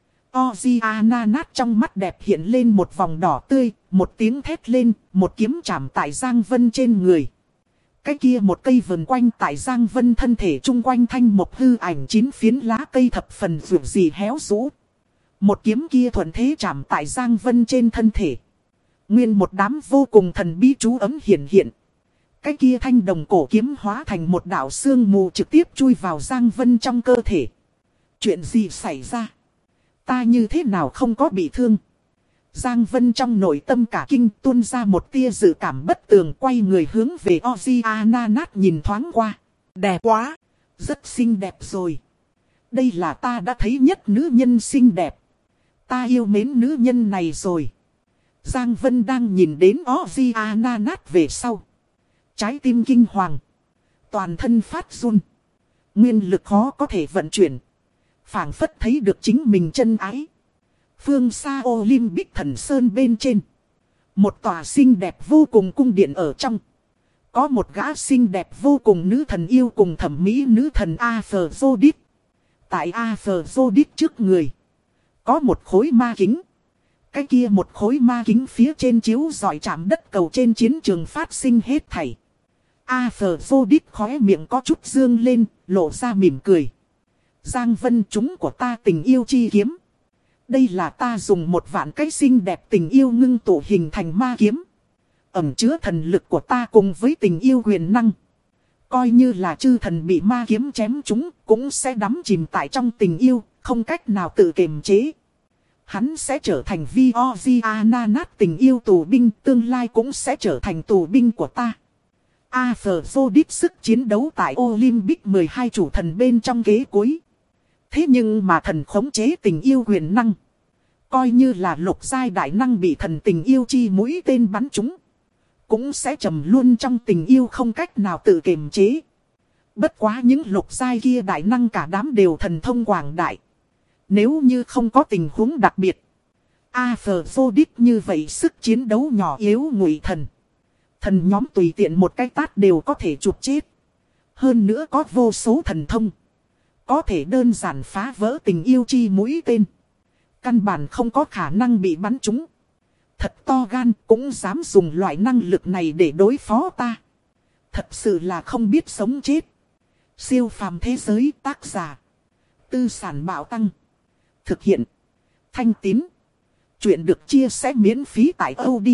Oziana nát trong mắt đẹp hiện lên một vòng đỏ tươi. Một tiếng thét lên, một kiếm chạm tại Giang Vân trên người. Cái kia một cây vần quanh tại Giang Vân thân thể chung quanh thanh một hư ảnh 9 phiến lá cây thập phần vượt gì héo rũ. Một kiếm kia thuận thế chạm tại Giang Vân trên thân thể. Nguyên một đám vô cùng thần bí chú ấm hiện hiện. Cái kia thanh đồng cổ kiếm hóa thành một đạo sương mù trực tiếp chui vào Giang Vân trong cơ thể. Chuyện gì xảy ra? Ta như thế nào không có bị thương? Giang Vân trong nội tâm cả kinh tuôn ra một tia dự cảm bất tường, quay người hướng về Oziana nát nhìn thoáng qua. Đẹp quá! Rất xinh đẹp rồi. Đây là ta đã thấy nhất nữ nhân xinh đẹp. Ta yêu mến nữ nhân này rồi. Giang Vân đang nhìn đến Oziana nát về sau. Trái tim kinh hoàng. Toàn thân phát run. Nguyên lực khó có thể vận chuyển. Phảng phất thấy được chính mình chân ái. Phương xa Olympic thần sơn bên trên. Một tòa xinh đẹp vô cùng cung điện ở trong. Có một gã xinh đẹp vô cùng nữ thần yêu cùng thẩm mỹ nữ thần Aphrodite. Tại Aphrodite trước người. Có một khối ma kính. Cái kia một khối ma kính phía trên chiếu rọi chạm đất cầu trên chiến trường phát sinh hết thảy. Aphrodite khóe miệng có chút dương lên, lộ ra mỉm cười. Giang Vân, chúng của ta tình yêu chi kiếm. Đây là ta dùng một vạn cái xinh đẹp tình yêu ngưng tụ hình thành ma kiếm. Ẩn chứa thần lực của ta cùng với tình yêu quyền năng. Coi như là chư thần bị ma kiếm chém chúng, cũng sẽ đắm chìm tại trong tình yêu, không cách nào tự kiềm chế. Hắn sẽ trở thành Oziana nát tình yêu tù binh, tương lai cũng sẽ trở thành tù binh của ta. Aphrodite sức chiến đấu tại Olympic 12 chủ thần bên trong ghế cuối. Thế nhưng mà thần khống chế tình yêu quyền năng. Coi như là lục giai đại năng bị thần tình yêu chi mũi tên bắn trúng. Cũng sẽ trầm luôn trong tình yêu không cách nào tự kiềm chế. Bất quá những lục giai kia đại năng cả đám đều thần thông quảng đại. Nếu như không có tình huống đặc biệt. Aphrodite như vậy sức chiến đấu nhỏ yếu ngụy thần. Thần nhóm tùy tiện một cái tát đều có thể chụp chết. Hơn nữa có vô số thần thông. Có thể đơn giản phá vỡ tình yêu chi mũi tên. Căn bản không có khả năng bị bắn trúng. Thật to gan cũng dám dùng loại năng lực này để đối phó ta. Thật sự là không biết sống chết. Siêu phàm thế giới tác giả. Tư sản bạo tăng. Thực hiện. Thanh Tín. Chuyện được chia sẻ miễn phí tại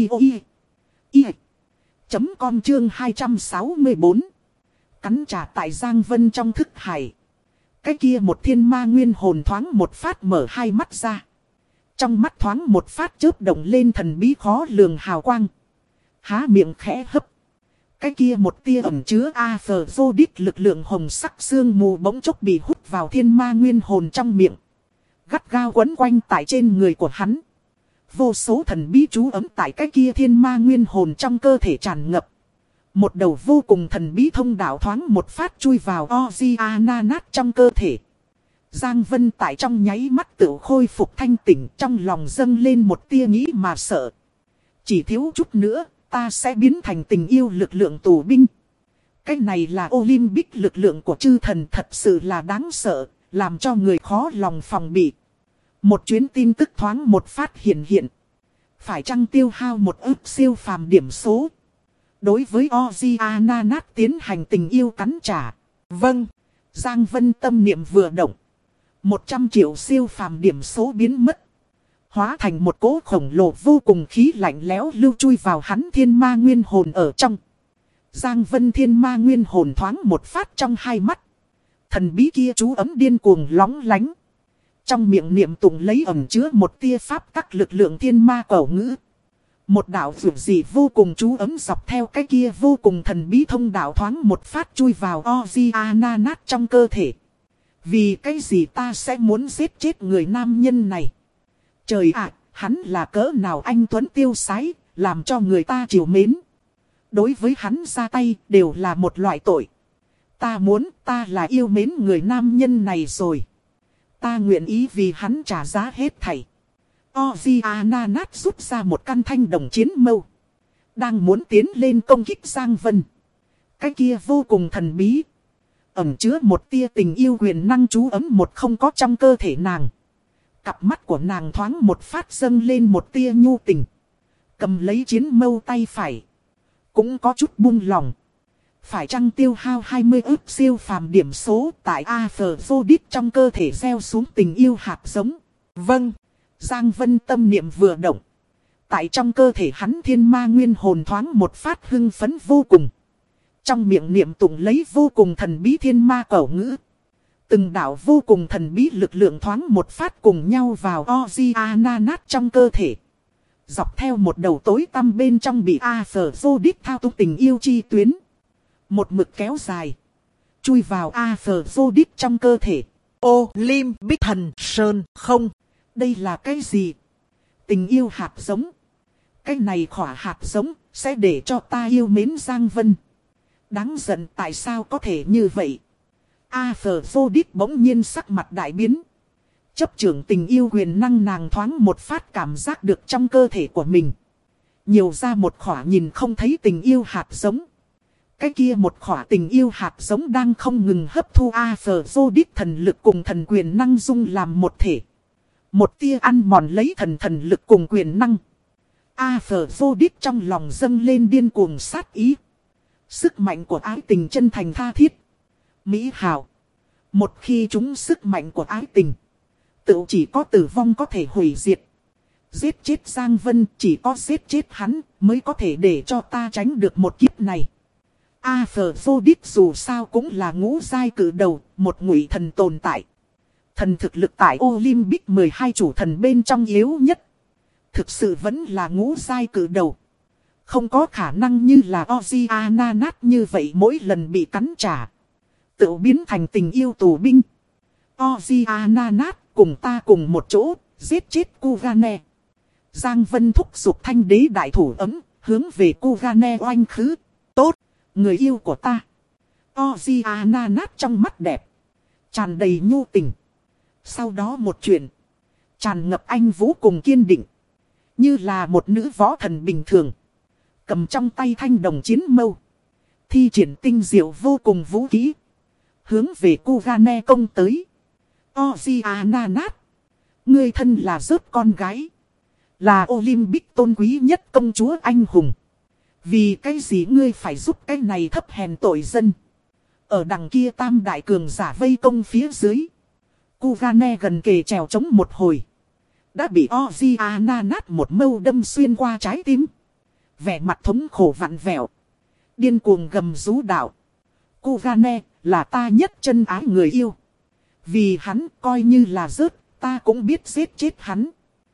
audio.com chương 264. Cắn trả tại Giang Vân trong thức hải. Cái kia một thiên ma nguyên hồn thoáng một phát mở hai mắt ra. Trong mắt thoáng một phát chớp động lên thần bí khó lường hào quang. Há miệng khẽ hấp. Cái kia một tia ẩn chứa Aphrodite lực lượng hồng sắc sương mù bỗng chốc bị hút vào thiên ma nguyên hồn trong miệng. Gắt gao quấn quanh tại trên người của hắn. Vô số thần bí chú ấm tại cái kia thiên ma nguyên hồn trong cơ thể tràn ngập. Một đầu vô cùng thần bí thông đạo thoáng một phát chui vào Oziana nát trong cơ thể. Giang Vân tại trong nháy mắt tự khôi phục thanh tỉnh, trong lòng dâng lên một tia nghĩ mà sợ. Chỉ thiếu chút nữa, ta sẽ biến thành tình yêu lực lượng tù binh. Cái này là Olympic lực lượng của chư thần, thật sự là đáng sợ, làm cho người khó lòng phòng bị. Một chuyến tin tức thoáng một phát hiện. Phải chăng tiêu hao 1 ức siêu phàm điểm số? Đối với Oceanus tiến hành tình yêu cắn trả. Vâng. Giang Vân tâm niệm vừa động. 100 triệu siêu phàm điểm số biến mất. Hóa thành một cỗ khổng lồ vô cùng khí lạnh lẽo lưu chui vào hắn thiên ma nguyên hồn ở trong. Giang Vân thiên ma nguyên hồn thoáng một phát trong hai mắt. Thần bí kia chú ấm điên cuồng lóng lánh. Trong miệng niệm tụng lấy ẩn chứa một tia pháp các lực lượng thiên ma cổ ngữ. Một đạo vượt dị vô cùng chú ấm dọc theo cái kia vô cùng thần bí thông đạo thoáng một phát chui vào Oceanus trong cơ thể. Vì cái gì ta sẽ muốn giết chết người nam nhân này? Trời ạ, hắn là cỡ nào anh tuấn tiêu sái, làm cho người ta chiều mến. Đối với hắn ra tay đều là một loại tội. Ta là yêu mến người nam nhân này rồi. Ta nguyện ý vì hắn trả giá hết thảy. Oceanus rút ra một căn thanh đồng chiến mâu. Đang muốn tiến lên công kích Giang Vân. Cái kia vô cùng thần bí. Ẩn chứa một tia tình yêu quyền năng chú ấm một không có trong cơ thể nàng. Cặp mắt của nàng thoáng một phát dâng lên một tia nhu tình. Cầm lấy chiến mâu tay phải. Cũng có chút buông lòng. Phải chăng tiêu hao 20 ức siêu phàm điểm số tại Aphrodite trong cơ thể gieo xuống tình yêu hạt giống? Vâng. Giang Vân tâm niệm vừa động. Tại trong cơ thể hắn thiên ma nguyên hồn thoáng một phát hưng phấn vô cùng. Trong miệng niệm tụng lấy vô cùng thần bí thiên ma cổ ngữ. Từng đạo vô cùng thần bí lực lượng thoáng một phát cùng nhau vào Oceanus trong cơ thể. Dọc theo một đầu tối tăm bên trong bị Aphrodite thao túng tình yêu chi tuyến. Một mực kéo dài. Chui vào Aphrodite trong cơ thể. Olympic thần sơn không. Đây là cái gì? Tình yêu hạt giống. Cái này khỏa hạt giống sẽ để cho ta yêu mến Giang Vân. Đáng giận tại sao có thể như vậy? Aphrodite bỗng nhiên sắc mặt đại biến. Chấp trưởng tình yêu quyền năng nàng thoáng một phát cảm giác được trong cơ thể của mình. Nhiều ra một khỏa nhìn không thấy tình yêu hạt giống. Cái kia một khỏa tình yêu hạt giống đang không ngừng hấp thu Aphrodite thần lực cùng thần quyền năng dung làm một thể. Một tia ăn mòn lấy thần lực cùng quyền năng. Aphrodite trong lòng dâng lên điên cuồng sát ý. Sức mạnh của ái tình chân thành tha thiết. Mỹ hào. Một khi chúng sức mạnh của ái tình. Tự chỉ có tử vong có thể hủy diệt. Giết chết Giang Vân chỉ có giết chết hắn mới có thể để cho ta tránh được một kiếp này. Aphrodite dù sao cũng là ngũ giai cử đầu, một ngụy thần tồn tại. Thần thực lực tại Olympic 12 chủ thần bên trong yếu nhất. Thực sự vẫn là ngũ giai cử đầu. Không có khả năng như là Oceanus như vậy mỗi lần bị cắn trả. Tự biến thành tình yêu tù binh. Oceanus cùng ta cùng một chỗ, giết chết Kugane. Giang Vân thúc giục thanh đế đại thủ ấm, hướng về Kugane oanh khứ. Tốt, người yêu của ta. Oceanus trong mắt đẹp. Tràn đầy nhu tình. Sau đó một chuyện. Tràn ngập anh vũ cùng kiên định. Như là một nữ võ thần bình thường. Cầm trong tay thanh đồng chiến mâu. Thi triển tinh diệu vô cùng vũ khí. Hướng về Kugane công tới. Oceanus. Ngươi thân là rớt con gái. Là Olympic tôn quý nhất công chúa anh hùng. Vì cái gì ngươi phải giúp cái này thấp hèn tội dân. Ở đằng kia tam đại cường giả vây công phía dưới. Kugane gần kề trèo chống một hồi. Đã bị Oceanus một mâu đâm xuyên qua trái tim. Vẻ mặt thống khổ vặn vẹo. Điên cuồng gầm rú đạo. Kugane là ta nhất chân ái người yêu. Vì hắn coi như là rớt, ta cũng biết giết chết hắn.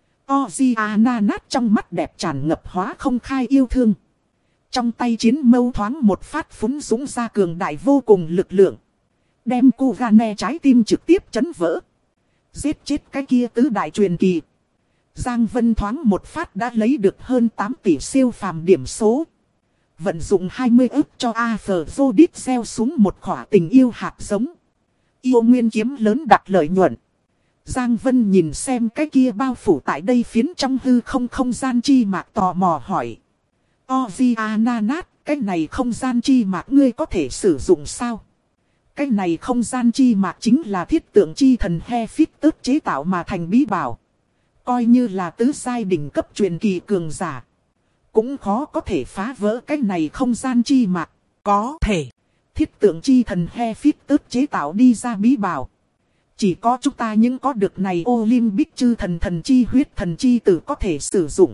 Oceanus trong mắt đẹp tràn ngập hóa không khai yêu thương. Trong tay chiến mâu thoáng một phát phúng dũng ra cường đại vô cùng lực lượng. Đem Kugane trái tim trực tiếp chấn vỡ. Giết chết cái kia tứ đại truyền kỳ. Giang Vân thoáng một phát đã lấy được hơn 8 tỷ siêu phàm điểm số. Vận dụng 20 ức cho Aphrodite gieo xuống một khỏa tình yêu hạt giống. Yêu nguyên kiếm lớn đặt lợi nhuận. Giang Vân nhìn xem cái kia bao phủ tại đây phiến trong hư không không gian chi mạc tò mò hỏi. Oceanus, cái này không gian chi mạc ngươi có thể sử dụng sao? Cái này không gian chi mạc chính là thiết tượng chi thần Hephaestus chế tạo mà thành bí bảo. Coi như là tứ giai đỉnh cấp truyền kỳ cường giả, cũng khó có thể phá vỡ cái này không gian chi mạc. Có thể. Thiết tượng chi thần Hephaestus chế tạo đi ra bí bảo. Chỉ có chúng ta những có được này Olympic chư thần thần chi huyết thần chi tử có thể sử dụng.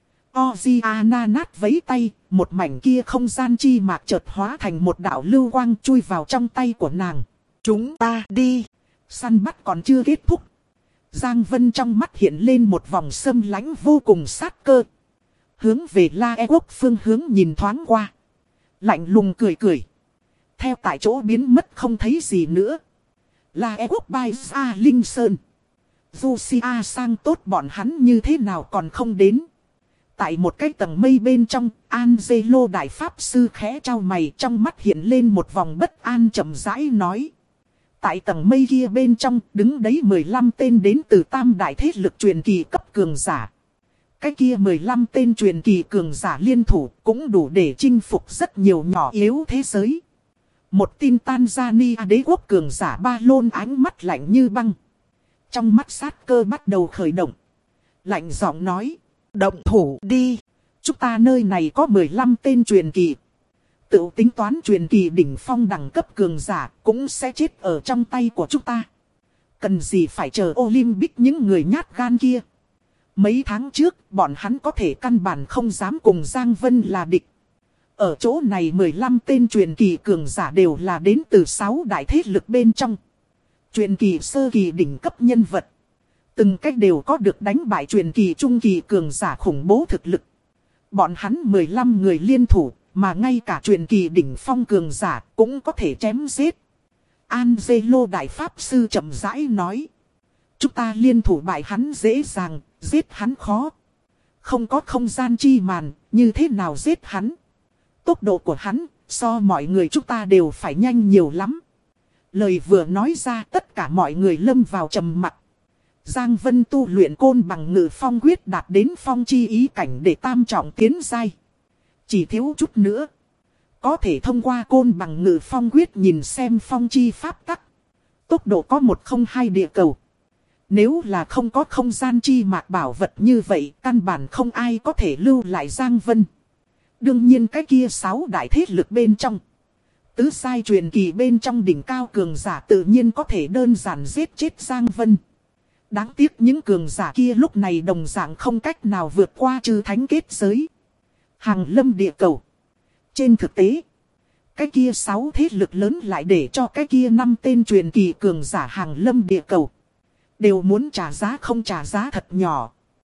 Oziana nát vấy tay, một mảnh kia không gian chi mạc chợt hóa thành một đạo lưu quang chui vào trong tay của nàng. Chúng ta đi. Săn bắt còn chưa kết thúc. Giang Vân trong mắt hiện lên một vòng sâm lãnh vô cùng sát cơ. Hướng về La E Quốc phương hướng nhìn thoáng qua. Lạnh lùng cười cười. Theo tại chỗ biến mất không thấy gì nữa. La E Quốc bay ra Linh Sơn. Lucia sang tốt bọn hắn như thế nào còn không đến. Tại một cái tầng mây bên trong, Angelo Đại Pháp Sư khẽ trao mày trong mắt hiện lên một vòng bất an chậm rãi nói. Tại tầng mây kia bên trong đứng đấy 15 tên đến từ tam đại thế lực truyền kỳ cấp cường giả. Cái kia 15 tên truyền kỳ cường giả liên thủ cũng đủ để chinh phục rất nhiều nhỏ yếu thế giới. Một tin Tanzania đế quốc cường giả Ba Lôn ánh mắt lạnh như băng. Trong mắt sát cơ bắt đầu khởi động. Lạnh giọng nói. Động thủ đi. Chúng ta nơi này có 15 tên truyền kỳ. Tự tính toán truyền kỳ đỉnh phong đẳng cấp cường giả cũng sẽ chết ở trong tay của chúng ta. Cần gì phải chờ Olympic những người nhát gan kia. Mấy tháng trước bọn hắn có thể căn bản không dám cùng Giang Vân là địch. Ở chỗ này 15 tên truyền kỳ cường giả đều là đến từ 6 đại thế lực bên trong. Truyền kỳ sơ kỳ đỉnh cấp nhân vật. Từng cách đều có được đánh bại truyền kỳ trung kỳ cường giả khủng bố thực lực. Bọn hắn 15 người liên thủ, mà ngay cả truyền kỳ đỉnh phong cường giả cũng có thể chém giết. Angelo Đại Pháp Sư chậm rãi nói. Chúng ta liên thủ bại hắn dễ dàng, giết hắn khó. Không có không gian chi màn, như thế nào giết hắn? Tốc độ của hắn, so mọi người chúng ta đều phải nhanh nhiều lắm. Lời vừa nói ra tất cả mọi người lâm vào trầm mặc. Giang Vân tu luyện côn bằng ngự phong quyết đạt đến phong chi ý cảnh để tam trọng tiến giai. Chỉ thiếu chút nữa. Có thể thông qua côn bằng ngự phong quyết nhìn xem phong chi pháp tắc. Tốc độ có 102 địa cầu. Nếu là không có không gian chi mạc bảo vật như vậy, căn bản không ai có thể lưu lại Giang Vân. Đương nhiên cái kia 6 đại thế lực bên trong. Tứ sai truyền kỳ bên trong đỉnh cao cường giả tự nhiên có thể đơn giản giết chết Giang Vân. Đáng tiếc những cường giả kia lúc này đồng dạng không cách nào vượt qua trừ thánh kết giới. Hàng lâm địa cầu. Trên thực tế, cái kia 6 thế lực lớn lại để cho cái kia 5 tên truyền kỳ cường giả hàng lâm địa cầu. Đều muốn trả giá không trả giá thật nhỏ.